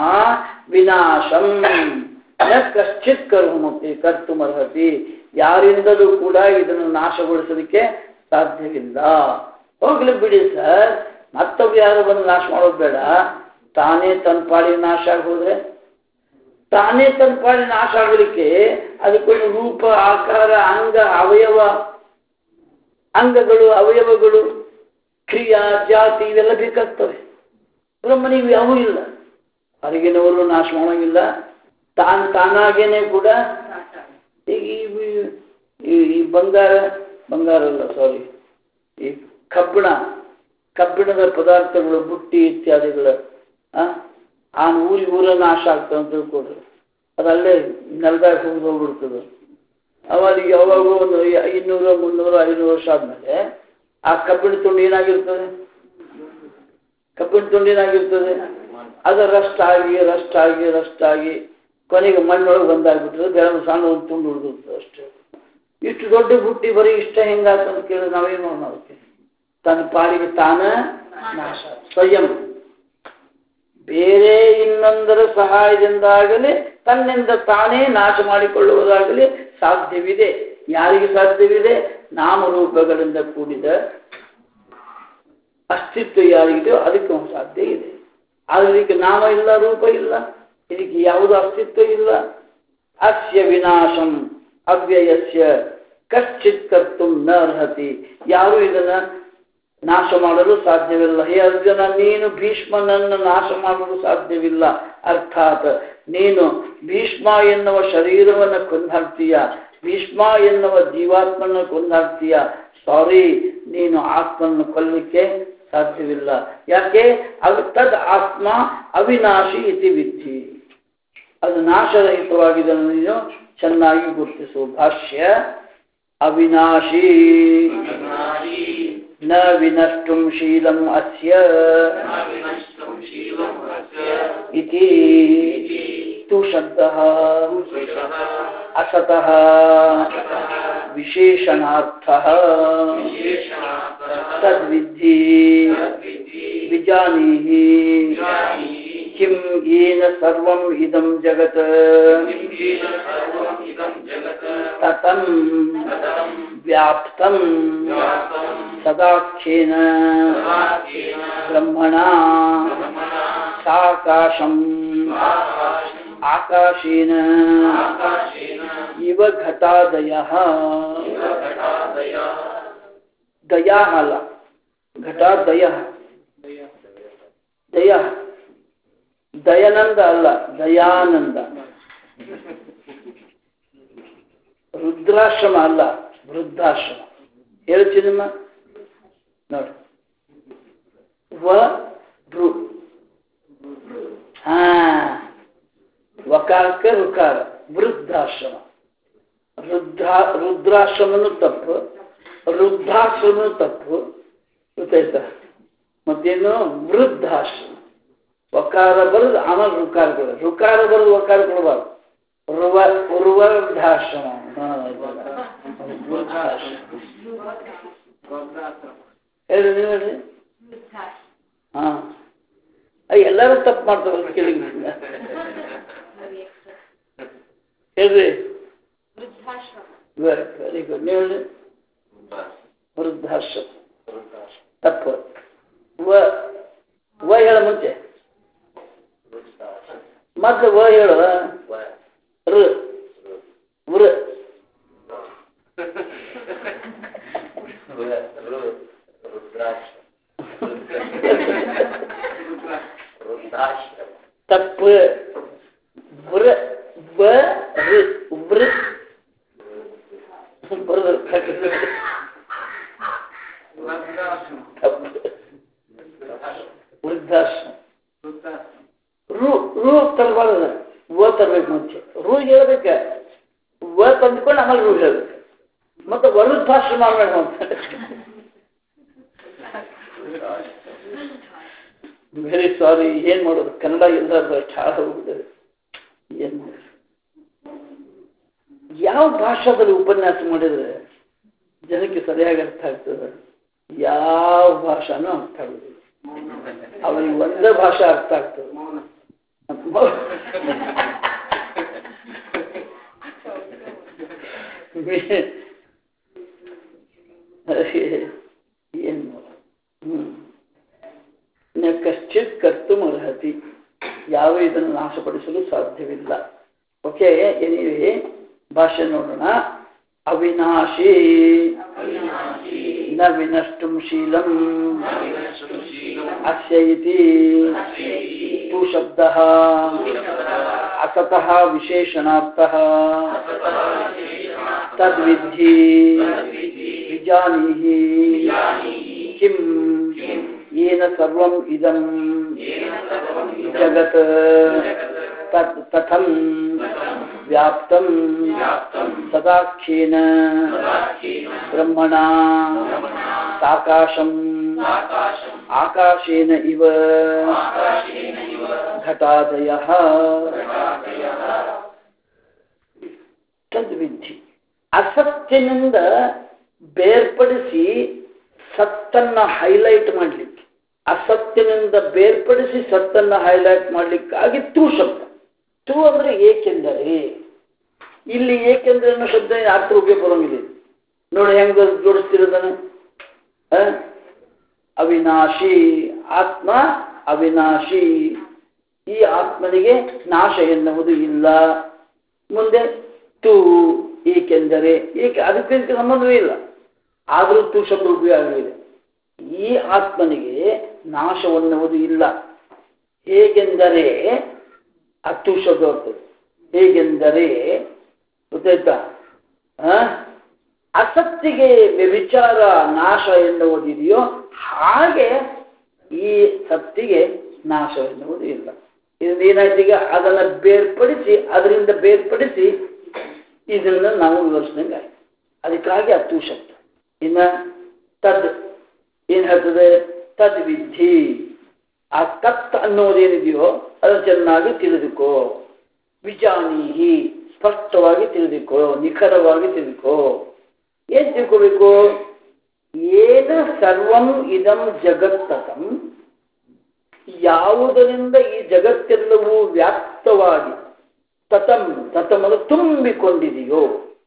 ವಿನಾಶಂ ನ ಕಶ್ಚಿತ್ ಕರ್ತುಮರ್ಹತಿ, ಯಾರಿಂದಲೂ ಕೂಡ ಇದನ್ನು ನಾಶಗೊಳಿಸಲಿಕ್ಕೆ ಸಾಧ್ಯವಿಲ್ಲ. ಹೋಗ್ಲಿ ಬಿಡಿ ಸರ್, ಮತ್ತೊಬ್ಬ ಯಾರು ಬಂದು ನಾಶ ಮಾಡೋದು ಬೇಡ. ತಾನೇ ತನ್ನ ಪಾಡಿಗೆ ನಾಶ ಆಗಿ ಹೋದ್ರೆ, ತಾನೇ ತನ್ನ ಪಾಡಿ ನಾಶ ಆಗಲಿಕ್ಕೆ ಅದಕ್ಕೊಂದು ರೂಪ, ಆಕಾರ, ಅಂಗಗಳು, ಅವಯವಗಳು, ಕ್ರಿಯಾ, ಜಾತಿ ಇವೆಲ್ಲ ಬೇಕಾಗ್ತವೆ. ಬ್ರಹ್ಮನಿಗೆ ಯಾವೂ ಇಲ್ಲ. ಹೊರಗಿನವರು ನಾಶ ಮಾಡೋಂಗಿಲ್ಲ, ತಾನಾಗೇನೆ ಕೂಡ. ಈ ಬಂಗಾರ ಅಲ್ಲ, ಸಾರಿ, ಈ ಕಬ್ಬಿಣದ ಪದಾರ್ಥಗಳು, ಬುಟ್ಟಿ ಇತ್ಯಾದಿಗಳು ಊರ ನಾಶ ಆಗ್ತದೆ ಅಂತ ತಿಳ್ಕೊಡ್ರಿ. ಅದಲ್ಲೇ ನೆಲದಾಗ ಹೋಗ್ಬಿಡ್ತದೆ. ಅವರಿಗೆ ಯಾವಾಗ ಒಂದು 200, 300, 500 ವರ್ಷ ಆದ್ಮೇಲೆ ಆ ಕಬ್ಬಿಣ ತುಂಡು ಏನಾಗಿರ್ತದೆ? ಅದು ರಸ್ಟ್ ಆಗಿ ಕೊನೆಗೆ ಮಣ್ಣೊಳಗೆ ಬಂದಾಗ್ಬಿಟ್ರೆ ಬೆಳೆ ಸಣ್ಣ ಒಂದು ತುಂಡು ಉಳಿದಿರ್ತದೆ ಅಷ್ಟೇ. ಇಷ್ಟು ದೊಡ್ಡ ಬುಟ್ಟಿ ಬರೀ ಇಷ್ಟ ಹೆಂಗಾತಂತ ಕೇಳಿದ್ರೆ ನಾವೇನು ಮಾಡ್ತೀವಿ? ತನ್ನ ಪಾಡಿಗೆ ತಾನ ನಾಶ. ಸ್ವಯಂ ಬೇರೆ ಇನ್ನೊಂದರ ಸಹಾಯದಿಂದಾಗಲಿ ತನ್ನಿಂದ ತಾನೇ ನಾಶ ಮಾಡಿಕೊಳ್ಳುವುದಾಗಲಿ ಸಾಧ್ಯವಿದೆ. ಯಾರಿಗೆ ಸಾಧ್ಯವಿದೆ? ನಾಮರೂಪಗಳಿಂದ ಕೂಡಿದ ಅಸ್ತಿತ್ವ ಯಾರಿಗಿದೆಯೋ ಅದಕ್ಕೆ ಸಾಧ್ಯ ಇದೆ. ಆದರೆ ಇದಕ್ಕೆ ನಾಮ ಇಲ್ಲ, ರೂಪ ಇಲ್ಲ, ಇದಕ್ಕೆ ಯಾವುದು ಅಸ್ತಿತ್ವ ಇಲ್ಲ. ಅಸ್ಯ ವಿನಾಶಂ ಅವ್ಯಯಸ್ಯ ಕಶ್ಚಿತ್ ಕರ್ತುಂ ನ ಅರ್ಹತಿ, ಯಾರು ಇದನ್ನ ನಾಶ ಮಾಡಲು ಸಾಧ್ಯವಿಲ್ಲ. ಹೇ ಅರ್ಜುನ, ನೀನು ಭೀಷ್ಮನನ್ನು ನಾಶ ಮಾಡಲು ಸಾಧ್ಯವಿಲ್ಲ. ಅರ್ಥಾತ್ ನೀನು ಭೀಷ್ಮ ಎನ್ನುವ ಶರೀರವನ್ನು ಕೊಂದಾಡ್ತೀಯ, ಭೀಷ್ಮ ಎನ್ನುವ ಜೀವಾತ್ಮನ ಕೊಂದಾಗ್ತೀಯ, ಸಾರಿ, ನೀನು ಆತ್ಮನ್ನು ಕೊಲ್ಲಲಿಕ್ಕೆ ಸಾಧ್ಯವಿಲ್ಲ. ಯಾಕೆ? ತದ್ ಆತ್ಮ ಅವಿನಾಶಿ ಇತಿ ವಿಧಿ, ಅದು ನಾಶರಹಿತವಾಗಿದೆ. ನೀನು ಚೆನ್ನಾಗಿ ಗುರುತಿಸು. ಭಾಷ್ಯ: ಅವಿನಾಶಿ ನ ವಿನಷ್ಟುಂ ಶೀಲಂ ಅಸ್ಯ ಇತಿ ತು ಶಬ್ದಃ ಅಸತಃ ವಿಶೇಷಣಾರ್ಥಃ ತದ್ವಿಧಿ ವಿಜಾನೀಹಿ ಕಿಂ ಯೇನ ಸರ್ವಂ ಇದಂ ಜಗತ್ ತತಂ ವ್ಯಾಪ್ತಂ ಸದಾಖ್ಯೇನ ಬ್ರಹ್ಮಣಾ ಸಾಕಾಶಂ ಆಕಾಶೇನ ಇವ ಘಟಾದಯಃ. ದಯಃ ಅಲ್ಲ, ಘಟಾದಯಃ. ದಯ ದಯಾನಂದ ಅಲ್ಲ, ದಯಾನಂದ. ರುದ್ರಾಶ್ರಮ ಅಲ್ಲ, ವೃದ್ಧಾಶ್ರಮ. ಹೇಳ್ತೀನಮ್ಮ ನೋಡಿ. ವಕಾರಕ್ಕೆ ರುಕಾರ, ವೃದ್ಧಾಶ್ರಮ. ರುದ್ರಾಶ್ರಮನು ತಪ್ಪು, ವೃದ್ಧಾಶ್ರಮನು ತಪ್ಪು. ಗೊತ್ತಾಯ್ತಾ? ಮತ್ತೇನು? ವೃದ್ಧಾಶ್ರಮ. ವಕಾರ ಬರೋದು, ಆಮೇಲೆ ರುಕಾರ ಕೊಡೋದು. ರುಕಾರ ಬರೋದು, ವಕಾರ ಕೊಡಬಾರ್ದು. ವೃದ್ಧಾಶ್ರಮ. ಹೇಳ್ರಿ, ನೀವು ಹೇಳ್ರಿ. ಹಾ, ಎಲ್ಲರೂ ತಪ್ಪು ಮಾಡ್ತಾರಲ್ಲ ಕೇಳಿ. ಹೇಳ್ರಿ. Very good. ನೀವು ಹೇಳ್ರಿ. ವೃದ್ಧಾಶ್ರಮ ತಪ್ಪು. ವ ಹೇಳ ಮುಂಚೆ ಮತ್ತೆ ವ ಹೇಳು. ವೃ ತಪ್ಪು. ವೃದ್ಧಾಶ್ರಮ. ರೂ ತರಬಾರ್ದು, ವ ತರ್ಬೇಕು ಮುಂಚೆ. ರೂ ಹೇಳ್ಬೇಕ, ವ ತಂದ್ಕೊಂಡು ಆಮೇಲೆ ರೂ ಹೇಳ್ಬೇಕು. ಮತ್ತೆ ವೃದ್ಧಾಶ್ರಮ ಆಮೇಲೆ ವೆರಿ ಸಾರಿ. ಏನ್ ಮಾಡೋದು, ಕನ್ನಡ ಎಲ್ಲರೂ ಅಷ್ಟು ಹಾಳು ಹೋಗ್ಬಿಟ್ಟದೆ. ಏನ್ ಮಾಡೋದು? ಯಾವ ಭಾಷಾದಲ್ಲಿ ಉಪನ್ಯಾಸ ಮಾಡಿದ್ರೆ ಜನಕ್ಕೆ ಸರಿಯಾಗಿ ಅರ್ಥ ಆಗ್ತದೆ? ಯಾವ ಭಾಷಾನೂ ಅರ್ಥ ಆಗುದಿಲ್ಲ. ಅವನಿಗೆ ಒಂದೇ ಭಾಷೆ ಅರ್ಥ ಆಗ್ತದೆ. ಏನ್ ಕಶ್ಚಿತ್ ಕರ್ತು ಅರ್ಹತಿ, ಯಾವ ಇದನ್ನು ನಾಶಪಡಿಸಲು ಸಾಧ್ಯವಿಲ್ಲ. ಓಕೆ, ಏನಿವೆ ಭಾಷೆ ನೋಡೋಣ. ಅವಿನಾಶಿ ನ ವಿನಷ್ಟುಂ ಶೀಲಂ ಅಸ್ಯ ಇತಿ ತು ಶಬ್ದಃ ಅಸತಃ ವಿಶೇಷಣಾರ್ಥಃ ತದ್ವಿಧಿ ವಿಜಾನೀಹಿ ಕಿಂ ಯೇನ ಸರ್ವಂ ಇದಂ ಜಗತ್ ತಥಂ ವ್ಯಾಪ್ತಂ ಸದಾಖ್ಯೇನ ಬ್ರಹ್ಮಣಾ ಸಾಕಾಶಂ ಆಕಾಶೇನ ಇವ ಘಟಾದಯಃ ತದ್ವಿಧಿ. ಅಸತ್ಯನಿಂದ ಬೇರ್ಪಡಿಸಿ ಸತ್ತನ್ನ ಹೈಲೈಟ್ ಮಾಡಲಿಕ್ಕೆ, ಅಸತ್ಯನಿಂದ ಬೇರ್ಪಡಿಸಿ ಸತ್ತನ್ನ ಹೈಲೈಟ್ ಮಾಡಲಿಕ್ಕಾಗಿ ತು ಶಬ್ದ. ತು ಅಂದ್ರೆ ಏಕೆಂದರೆ. ಇಲ್ಲಿ ಏಕೆಂದರೆ ಅನ್ನೋ ಶಬ್ದ ಅರ್ಥ ಉಪಯೋಗ ಬರೋಂಗಿಲ್ಲ. ನೋಡಿ ಹೆಂಗ ಜೋಡಿಸ್ತಿರೋದನ್ನ. ಅವಿನಾಶಿ ಆತ್ಮ, ಅವಿನಾಶಿ. ಈ ಆತ್ಮನಿಗೆ ನಾಶ ಎನ್ನುವುದು ಇಲ್ಲ. ಮುಂದೆ ತು ಏಕೆಂದರೆ, ಏಕೆ ಅದಕ್ಕೆ ಸಂಬಂಧವೇ ಇಲ್ಲ. ಆದರೂ ತು ಶಬ್ದ ಉಪಯೋಗ ಇದೆ. ಈ ಆತ್ಮನಿಗೆ ನಾಶವನ್ನುವುದು ಇಲ್ಲ. ಹೇಗೆಂದರೆ ಅತ್ತು ಶಬ್ದ ಬರ್ತದೆ. ಹೇಗೆಂದರೆ ಗೊತ್ತಾಯ್ತಾ? ಅಸತ್ತಿಗೆ ವ್ಯಭಿಚಾರ ನಾಶ ಎನ್ನುವುದಿದೆಯೋ ಹಾಗೆ ಈ ಸತ್ತಿಗೆ ನಾಶ ಎನ್ನುವುದು ಇಲ್ಲ. ಇದರಿಂದ ಏನಾಯ್ತು, ಈಗ ಅದನ್ನು ಅದರಿಂದ ಬೇರ್ಪಡಿಸಿ ಇದನ್ನ ನಾವು ವಿವರಿಸಿದಂಗೆ ಆಯ್ತು. ಅದಕ್ಕಾಗಿ ಅತ್ತು ಶಬ್ದ. ಇನ್ನು ತದ್ ಏನ್ ಹೇಳ್ತದೆ, ತದ್ ವಿಧಿ. ಆ ತತ್ ಅನ್ನೋದೇನಿದೆಯೋ ಅದು ಚೆನ್ನಾಗಿ ತಿಳಿದುಕೋ. ವಿಜಾನೀಹಿ, ಸ್ಪಷ್ಟವಾಗಿ ತಿಳಿದುಕೋ, ನಿಖರವಾಗಿ ತಿಳಿದುಕೋ. ಏನ್ ತಿಳ್ಕೋಬೇಕು? ಏನ ಸರ್ವಂ ಇದಂ ಜಗತ್ತಂ, ಯಾವುದರಿಂದ ಈ ಜಗತ್ತೆಲ್ಲವೂ ವ್ಯಾಪ್ತವಾಗಿ ತತಮಲು ತುಂಬಿಕೊಂಡಿದೆಯೋ,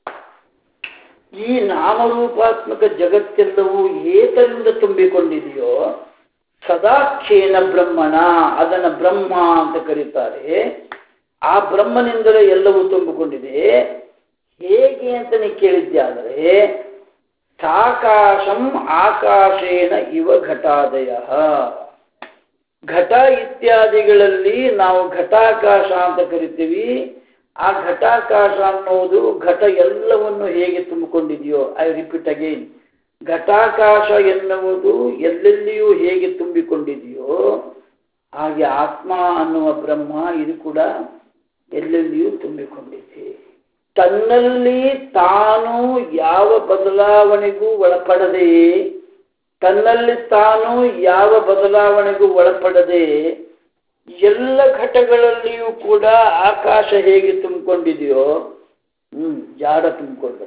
ಈ ನಾಮರೂಪಾತ್ಮಕ ಜಗತ್ತೆಲ್ಲವೂ ಏತರಿಂದ ತುಂಬಿಕೊಂಡಿದೆಯೋ, ಸದಾಖ್ಯೇನ ಬ್ರಹ್ಮಣ, ಅದನ್ನು ಬ್ರಹ್ಮ ಅಂತ ಕರೀತಾರೆ. ಆ ಬ್ರಹ್ಮನಿಂದಲೇ ಎಲ್ಲವೂ ತುಂಬಿಕೊಂಡಿದೆ. ಹೇಗೆ ಅಂತ ನೀ ಕೇಳಿದ್ಯಾದರೆ, ಸಾಕಾಶಂ ಆಕಾಶೇನ ಇವ ಘಟಾದಯ. ಘಟ ಇತ್ಯಾದಿಗಳಲ್ಲಿ ನಾವು ಘಟಾಕಾಶ ಅಂತ ಕರಿತೀವಿ. ಆ ಘಟಾಕಾಶ ಅನ್ನೋದು ಘಟ ಎಲ್ಲವನ್ನು ಹೇಗೆ ತುಂಬಿಕೊಂಡಿದೆಯೋ, ಐ ರಿಪೀಟ್ ಅಗೇನ್, ಘಟಾಕಾಶ ಎನ್ನುವುದು ಎಲ್ಲೆಲ್ಲಿಯೂ ಹೇಗೆ ತುಂಬಿಕೊಂಡಿದೆಯೋ ಹಾಗೆ ಆತ್ಮ ಅನ್ನುವ ಬ್ರಹ್ಮ ಇದು ಕೂಡ ಎಲ್ಲೆಲ್ಲಿಯೂ ತುಂಬಿಕೊಂಡಿದೆ. ತನ್ನಲ್ಲಿ ತಾನು ಯಾವ ಬದಲಾವಣೆಗೂ ಒಳಪಡದೆ, ಎಲ್ಲ ಘಟಗಳಲ್ಲಿಯೂ ಕೂಡ ಆಕಾಶ ಹೇಗೆ ತುಂಬಿಕೊಂಡಿದೆಯೋ, ಜಾಡ ತುಂಬಿಕೊಂಡು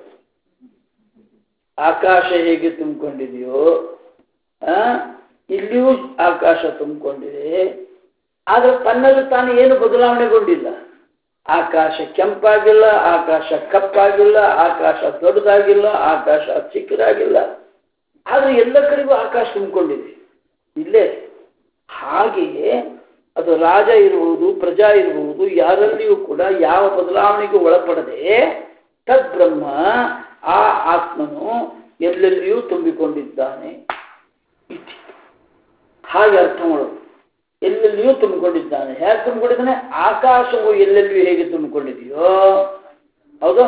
ಆಕಾಶ ಹೇಗೆ ತುಂಬಿಕೊಂಡಿದೆಯೋ ಇಲ್ಲಿಯೂ ಆಕಾಶ ತುಂಬಿಕೊಂಡಿದೆ. ಆದರೆ ತನ್ನಲ್ಲಿ ತಾನು ಏನು ಬದಲಾವಣೆಗೊಂಡಿಲ್ಲ. ಆಕಾಶ ಕೆಂಪಾಗಿಲ್ಲ, ಆಕಾಶ ಕಪ್ಪಾಗಿಲ್ಲ, ಆಕಾಶ ದೊಡ್ಡದಾಗಿಲ್ಲ, ಆಕಾಶ ಚಿಕ್ಕದಾಗಿಲ್ಲ. ಆದರೆ ಎಲ್ಲ ಕಡೆಗೂ ಆಕಾಶ ತುಂಬಿಕೊಂಡಿದೆ ಇಲ್ಲೇ. ಹಾಗೆಯೇ ಅದು ರಾಜ ಇರಬಹುದು, ಪ್ರಜಾ ಇರಬಹುದು, ಯಾರಲ್ಲಿಯೂ ಕೂಡ ಯಾವ ಬದಲಾವಣೆಗೂ ಒಳಪಡದೆ ತದ್ಬ್ರಹ್ಮ, ಆ ಆತ್ಮನು ಎಲ್ಲೆಲ್ಲಿಯೂ ತುಂಬಿಕೊಂಡಿದ್ದಾನೆ. ಹಾಗೆ ಅರ್ಥ ಮಾಡೋದು. ಎಲ್ಲೆಲ್ಲಿಯೂ ತುಂಬಿಕೊಂಡಿದ್ದಾನೆ. ಹೇಗೆ ತುಂಬಿಕೊಂಡಿದ್ದಾನೆ? ಆಕಾಶವು ಎಲ್ಲೆಲ್ಲಿಯೂ ಹೇಗೆ ತುಂಬಿಕೊಂಡಿದೆಯೋ, ಹೌದು.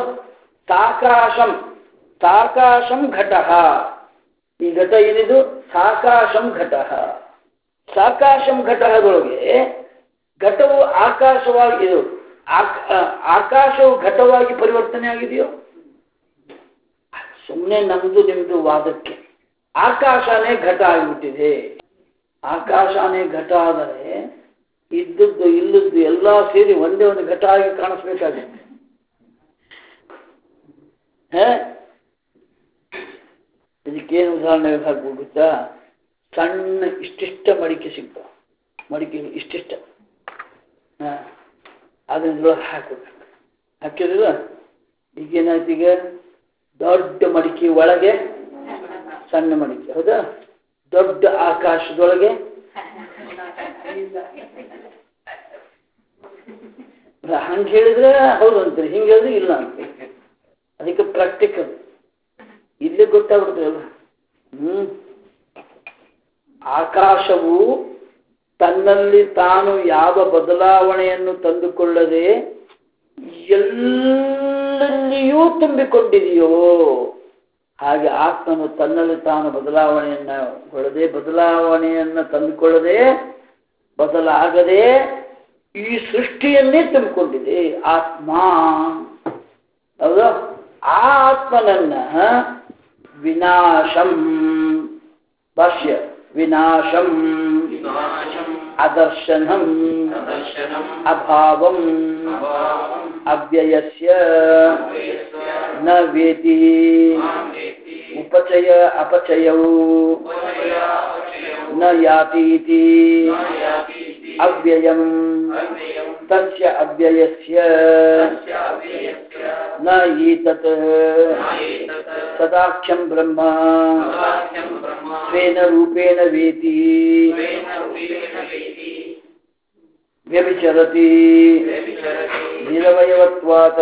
ಸಾಕಾಶಂ ಘಟ. ಈ ಘಟ ಏನಿದು? ಸಾಕಾಶಂ ಘಟ. ಸಾಕಾಶಂ ಘಟದೊಳಗೆ ಘಟವು ಆಕಾಶವಾಗಿ, ಇದು ಆಕಾಶವು ಘಟವಾಗಿ ಪರಿವರ್ತನೆ ಆಗಿದೆಯೋ? ಸುಮ್ಮನೆ ನಮ್ದು ನಿಮ್ದು ವಾದಕ್ಕೆ ಆಕಾಶನೇ ಘಟ ಆಗಿಬಿಟ್ಟಿದೆ. ಆಕಾಶನೇ ಘಟ ಆದರೆ ಇದ್ದದ್ದು ಇಲ್ಲದ್ದು ಎಲ್ಲ ಸೇರಿ ಒಂದೇ ಒಂದು ಘಟ ಆಗಿ ಕಾಣಿಸ್ಬೇಕಾಗುತ್ತೆ. ಇದಕ್ಕೇನು ಉದಾಹರಣೆ ಹಾಕ್ಬೋಗುತ್ತಾ? ಸಣ್ಣ ಇಷ್ಟಿಷ್ಟ ಮಡಿಕೆ ಸಿಗ್ತಾವ, ಮಡಿಕೆ ಇಷ್ಟಿಷ್ಟ, ಅದನ್ನೊಳಗೆ ಹಾಕಬೇಕು. ಹಾಕಿದ್ರ ಈಗೇನಾಯ್ತು? ಈಗ ದೊಡ್ಡ ಮಡಿಕೆ ಒಳಗೆ ಸಣ್ಣ ಮಡಿಕೆ, ಹೌದಾ? ದೊಡ್ಡ ಆಕಾಶದೊಳಗೆ ಹಂಗೆ ಹೇಳಿದ್ರೆ ಹೌದು ಅಂತೀರಿ, ಹಿಂಗೆ ಹೇಳಿದ್ರೆ ಇಲ್ಲ ಅಂತೀರಿ. ಅದಕ್ಕೆ ಪ್ರಾಕ್ಟಿಕಲ್ ಇಲ್ಲೇ ಗೊತ್ತಾಗ್ಬಿಡ್ತಲ್ಲ. ಆಕಾಶವು ತನ್ನಲ್ಲಿ ತಾನು ಯಾವ ಬದಲಾವಣೆಯನ್ನು ತಂದುಕೊಳ್ಳದೆ ಎಲ್ಲೆಲ್ಲಿಯೂ ತುಂಬಿಕೊಂಡಿದೆಯೋ ಹಾಗೆ ಆತ್ಮನು ತನ್ನಲ್ಲಿ ತಾನು ಬದಲಾವಣೆಯನ್ನು ತಂದುಕೊಳ್ಳದೆ, ಬದಲಾಗದೆ ಈ ಸೃಷ್ಟಿಯನ್ನೇ ತುಂಬಿಕೊಂಡಿದೆ ಆತ್ಮ. ಹೌದಾ? ಆ ಆತ್ಮನನ್ನ ವಿನಾಶಂ, ಭಾಷ್ಯ, ವಿನಾಶಂ ಅದರ್ಶನಂ ಅಭಾವಂ ಅವ್ಯಯಸ್ಯ ನ ವೇತಿ ಉಪಚಯ ಅಪಚಯವು ನ ಯಾತೀತಿ ಅವ್ಯಯಂ ತಸ್ಯ ಅವ್ಯಯಸ್ಯ ನ ಈತತ್ ಸದಾಖ್ಯಂ ಬ್ರಹ್ಮ ಸ್ವೇನ ರೂಪೇಣ ವೇತಿ ವ್ಯಭಿಚರತಿ ನಿರವಯವತ್ವಾತ್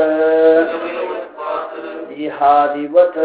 ದೇಹಾದಿವತ್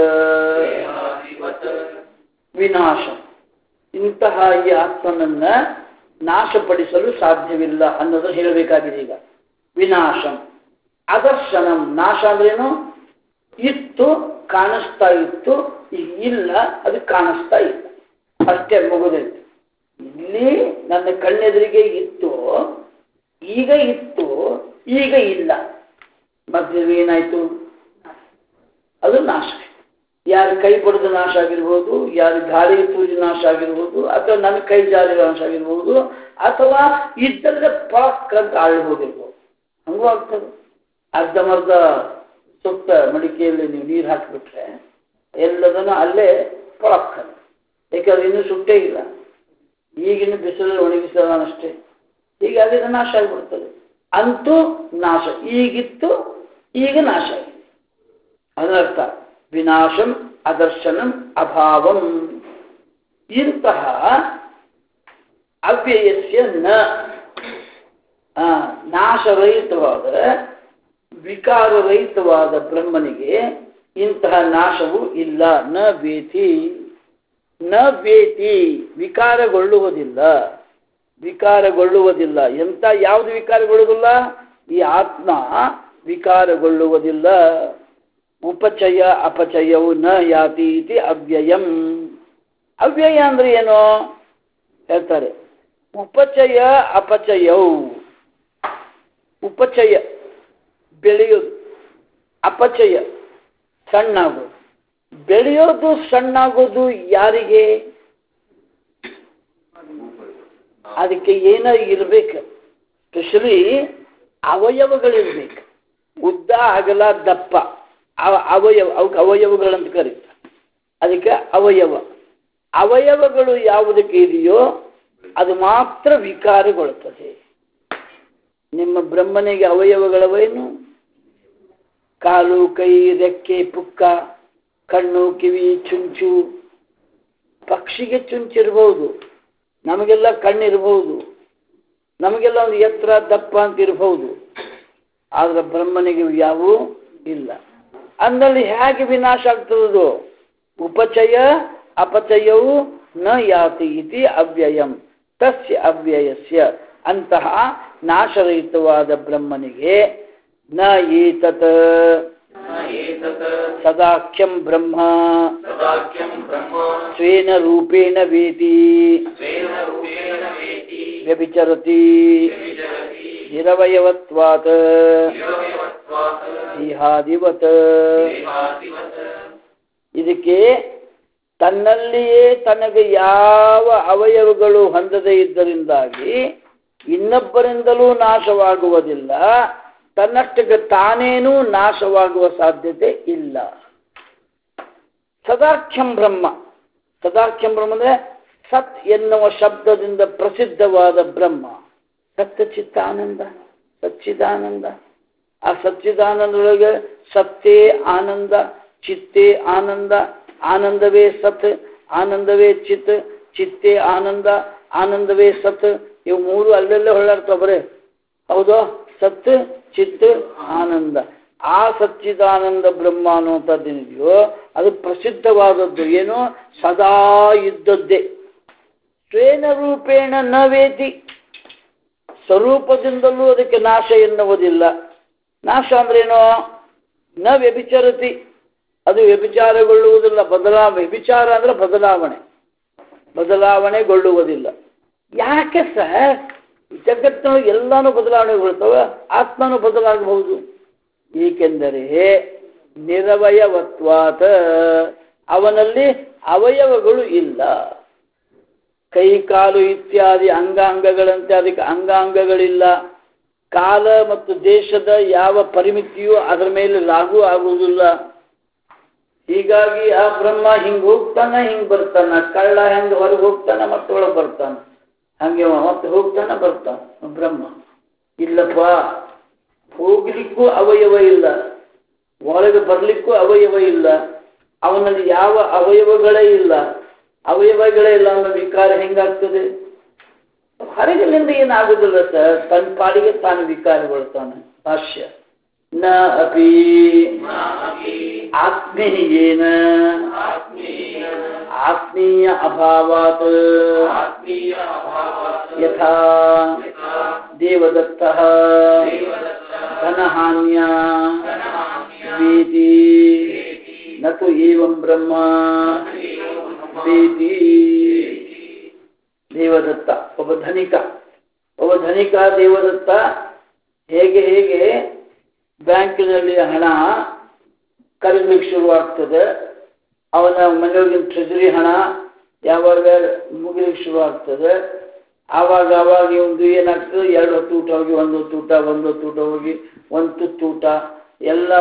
ವಿನಾಶ. ಇಂತಹ ಈ ಆತ್ಮನನ್ನ ನಾಶಪಡಿಸಲು ಸಾಧ್ಯವಿಲ್ಲ ಅನ್ನೋದನ್ನು ಹೇಳಬೇಕಾಗಿದೆ. ಈಗ ವಿನಾಶಂ ಅದರ್ಶನಂ, ನಾಶ ಅಂದ್ರೇನು? ಇತ್ತು ಕಾಣಿಸ್ತಾ ಇತ್ತು, ಈಗ ಇಲ್ಲ ಅದು ಕಾಣಿಸ್ತಾ ಇಲ್ಲ, ಅಷ್ಟೇ ಮುಗಿದೈತೆ. ಇಲ್ಲಿ ನನ್ನ ಕಣ್ಣೆದುರಿಗೆ ಇತ್ತು, ಈಗ ಇತ್ತು, ಈಗ ಇಲ್ಲ, ಮತ್ತೆ ಏನಾಯ್ತು? ಅದು ನಾಶ. ಯಾರ ಕೈ ಬಡಿದು ನಾಶ ಆಗಿರ್ಬೋದು, ಯಾರ ಗಾಳಿ ತೂಜಿ ನಾಶ ಆಗಿರ್ಬೋದು, ಅಥವಾ ನನ್ನ ಕೈ ಜಾರಿ ನಾಶ ಆಗಿರ್ಬೋದು, ಅಥವಾ ಇದ್ದಲ್ಲದೆ ಪಾಕ್ ಅಂತ ಆಳಿ ಹೋಗಿರ್ಬೋದು. ಹಂಗೂ ಆಗ್ತದೆ. ಅರ್ಧಮರ್ಧ ಸುತ್ತ ಮಡಿಕೆಯಲ್ಲಿ ನೀವು ನೀರು ಹಾಕಿಬಿಟ್ರೆ ಎಲ್ಲದನ್ನು ಅಲ್ಲೇ ಪಾಕ್, ಯಾಕಂದ್ರೆ ಇನ್ನೂ ಸುಟ್ಟೇ ಇಲ್ಲ, ಈಗಿನ ಬಿಸಿಲಲ್ಲಿ ಒಣಗಿಸೋದಷ್ಟೇ, ಈಗ ಅಲ್ಲಿಂದ ನಾಶ ಆಗಿಬಿಡ್ತದೆ. ಅಂತೂ ನಾಶ, ಈಗಿತ್ತು ಈಗ ನಾಶ ಆಗಿದೆ. ಅದರರ್ಥ ವಿನಾಶಂ ಅದರ್ಶನಂ ಅಭಾವಂ. ಇಂತಹ ಅವ್ಯಯಸ್ಯ ನ ನಾಶರಹಿತವಾದ ವಿಕಾರರಹಿತವಾದ ಬ್ರಹ್ಮನಿಗೆ ಇಂತಹ ನಾಶವು ಇಲ್ಲ. ನ ವೇತಿ, ನ ವೇತಿ, ವಿಕಾರಗೊಳ್ಳುವುದಿಲ್ಲ, ವಿಕಾರಗೊಳ್ಳುವುದಿಲ್ಲ. ಎಂತ ಯಾವುದು ವಿಕಾರಗೊಳ್ಳುವುದಿಲ್ಲ? ಈ ಆತ್ಮ ವಿಕಾರಗೊಳ್ಳುವುದಿಲ್ಲ. ಉಪಚಯ ಅಪಚಯವು ನ ಯಾತಿ ಇತಿ ಅವ್ಯಯಂ. ಅವ್ಯಯ ಅಂದ್ರೆ ಏನು ಹೇಳ್ತಾರೆ? ಉಪಚಯ ಅಪಚಯವು. ಉಪಚಯ ಬೆಳೆಯೋದು, ಅಪಚಯ ಸಣ್ಣಾಗೋದು. ಬೆಳೆಯೋದು ಸಣ್ಣಾಗೋದು ಯಾರಿಗೆ? ಅದಕ್ಕೆ ಏನ ಇರ್ಬೇಕು, ಸ್ಪೆಷಲಿ ಅವಯವಗಳಿರ್ಬೇಕು. ಉದ್ದ ಅಗಲ ದಪ್ಪ ಅವಯವ, ಅವಕ್ಕೆ ಅವಯವಗಳಂತ ಕರೀತಾರೆ. ಅದಕ್ಕೆ ಅವಯವ. ಅವಯವಗಳು ಯಾವುದಕ್ಕೆ ಇದೆಯೋ ಅದು ಮಾತ್ರ ವಿಕಾರಗೊಳ್ಳುತ್ತದೆ. ನಿಮ್ಮ ಬ್ರಹ್ಮನಿಗೆ ಅವಯವಗಳವೇನು? ಕಾಲು, ಕೈ, ರೆಕ್ಕೆ, ಪುಕ್ಕ, ಕಣ್ಣು, ಕಿವಿ, ಚುಂಚು. ಪಕ್ಷಿಗೆ ಚುಂಚಿರ್ಬಹುದು, ನಮಗೆಲ್ಲ ಕಣ್ಣಿರ್ಬಹುದು, ನಮಗೆಲ್ಲ ಒಂದು ಎತ್ತರ ದಪ್ಪ ಅಂತ ಇರಬಹುದು, ಆದ್ರೆ ಬ್ರಹ್ಮನಿಗೆ ಯಾವೂ ಇಲ್ಲ. ಅಂದಲ್ಲಿ ಹೇಗೆ ವಿನಾಶ ಆಗ್ತದದು? ಉಪಚಯ ಅಪಚಯವು ನ ಯಾತಿ ಇತಿ ಅವ್ಯಯಂ. ತಸ್ಯ ಅವ್ಯಯಸ್ಯ, ಅಂತಹ ನಾಶರಹಿತವಾದ ಬ್ರಹ್ಮನಿಗೆ ನ ಏತತ್ ಸದಾಖ್ಯಂ ಬ್ರಹ್ಮ ಸ್ವೇನ ರೂಪೇಣ ವೇತಿ ವ್ಯಭಿಚರತಿ ನಿರವಯವತ್ವಾತ್ ದೇಹಾದಿವತ್. ಇದಕ್ಕೆ ತನ್ನಲ್ಲಿಯೇ ತನಗೆ ಯಾವ ಅವಯವಗಳು ಹೊಂದದೇ ಇದ್ದರಿಂದಾಗಿ ಇನ್ನೊಬ್ಬರಿಂದಲೂ ನಾಶವಾಗುವುದಿಲ್ಲ, ತನ್ನಷ್ಟಕ್ಕೆ ತಾನೇನೂ ನಾಶವಾಗುವ ಸಾಧ್ಯತೆ ಇಲ್ಲ. ಸದಾಖ್ಯಂ ಬ್ರಹ್ಮ. ಸದಾಖ್ಯಂ ಬ್ರಹ್ಮ ಅಂದರೆ ಸತ್ ಎನ್ನುವ ಶಬ್ದದಿಂದ ಪ್ರಸಿದ್ಧವಾದ ಬ್ರಹ್ಮ. ಸತ್ಚಿತ್ತಾನಂದ, ಸಚ್ಚಿದಾನಂದ. ಆ ಸಚ್ಚಿದಾನಂದೊಳಗೆ ಸತ್ತೇ ಆನಂದ, ಚಿತ್ತೇ ಆನಂದ, ಆನಂದವೇ ಸತ್, ಆನಂದವೇ ಚಿತ್, ಚಿತ್ತೇ ಆನಂದ, ಆನಂದವೇ ಸತ್. ಇವು ಮೂರು ಅಲ್ಲೆಲ್ಲೇ ಹೊಳ್ಳಾಡ್ತಾವ ಬರೇ. ಹೌದೋ? ಸತ್ ಚಿತ್ ಆನಂದ. ಆ ಸಚ್ಚಿದಾನಂದ ಬ್ರಹ್ಮ ಅನ್ನುವಂಥದ್ದೇನಿದೆಯೋ ಅದು ಪ್ರಸಿದ್ಧವಾದದ್ದು. ಏನು? ಸದಾ ಇದ್ದದ್ದೇ. ಸ್ವೇನ ರೂಪೇಣ ನ ವೇತಿ. ಸ್ವರೂಪದಿಂದಲೂ ಅದಕ್ಕೆ ನಾಶ ಎನ್ನುವುದಿಲ್ಲ. ನಾಶ ಅಂದ್ರೇನು? ನ ವ್ಯಭಿಚರತಿ. ಅದು ವ್ಯಭಿಚಾರಗೊಳ್ಳುವುದಿಲ್ಲ. ವ್ಯಭಿಚಾರ ಅಂದ್ರೆ ಬದಲಾವಣೆ, ಬದಲಾವಣೆಗೊಳ್ಳುವುದಿಲ್ಲ. ಯಾಕೆ ಸರ್? ಜಗತ್ತಿನೊಳಗೆ ಎಲ್ಲಾನು ಬದಲಾವಣೆಗೊಳ್ತವೆ, ಆತ್ಮನೂ ಬದಲಾಗಬಹುದು. ಏಕೆಂದರೆ ನಿರವಯವತ್ವಾತ್, ಅವನಲ್ಲಿ ಅವಯವಗಳು ಇಲ್ಲ. ಕೈ ಕಾಲು ಇತ್ಯಾದಿ ಅಂಗಾಂಗಗಳಂತೆ ಅದಕ್ಕೆ ಅಂಗಾಂಗಗಳಿಲ್ಲ. ಕಾಲ ಮತ್ತು ದೇಶದ ಯಾವ ಪರಿಮಿತಿಯೂ ಅದರ ಮೇಲೆ ಲಾಗೂ ಆಗುವುದಿಲ್ಲ. ಹೀಗಾಗಿ ಆ ಬ್ರಹ್ಮ ಹಿಂಗೆ ಹೋಗ್ತಾನ, ಹಿಂಗೆ ಬರ್ತಾನ. ಕಳ್ಳ ಹೆಂಗೆ ಹೊರಗೆ ಹೋಗ್ತಾನ ಮತ್ತೆ ಒಳಗೆ ಬರ್ತಾನ, ಹಂಗೆ ಮತ್ತೆ ಹೋಗ್ತಾನ ಬರ್ತಾನ. ಬ್ರಹ್ಮ ಇಲ್ಲಪ್ಪ, ಹೋಗ್ಲಿಕ್ಕೂ ಅವಯವ ಇಲ್ಲ, ಒಳಗೆ ಬರ್ಲಿಕ್ಕೂ ಅವಯವ ಇಲ್ಲ. ಅವನಲ್ಲಿ ಯಾವ ಅವಯವಗಳೇ ಇಲ್ಲ. ಅವಯವಗಳೇ ಇಲ್ಲ ಅನ್ನೋ ವಿಕಾರ ಹೆಂಗಾಗ್ತದೆ? ಹೊರಗಿನಿಂದ ಏನಾಗುದಿಲ್ಲ ಸರ್, ತನ್ನ ಪಾಡಿಗೆ ತಾನು ವಿಕಾರಗೊಳ್ತಾನೆ. ಭಾಷ್ಯ ನ ಅಪಿ ಆತ್ಮೀಯೇನ ಆತ್ಮೀಯ ಅಭಾವಾತ್ ಯಥಾ ದೇವದತ್ತಃ ಧನಹಾನ್ಯ ವೇತಿ ನತು ಏವಂ ಬ್ರಹ್ಮ ವೇದಿ. ದೇವದತ್ತ ಒಬ್ಬ ಧನಿಕ ದೇವದತ್ತ ಹೇಗೆ ಬ್ಯಾಂಕಿನಲ್ಲಿ ಹಣ ಕರಗಲಿಕ್ಕೆ ಶುರುವಾಗ್ತದೆ, ಅವನ ಮನೆಯೊಳಗಿನ ಟ್ರೆಜರಿ ಹಣ ಯಾವಾಗ ಮುಗಿಲಿಕ್ಕೆ ಶುರುವಾಗ್ತದೆ, ಆವಾಗ ಒಂದು ಏನಾಗ್ತದೆ, 2 ಹೊತ್ತು ಊಟ ಹೋಗಿ 1 ಹೊತ್ತು ಊಟ, 1 ಹೊತ್ತು ಊಟ ಹೋಗಿ 1 ತುತ್ತು ಊಟ ಎಲ್ಲ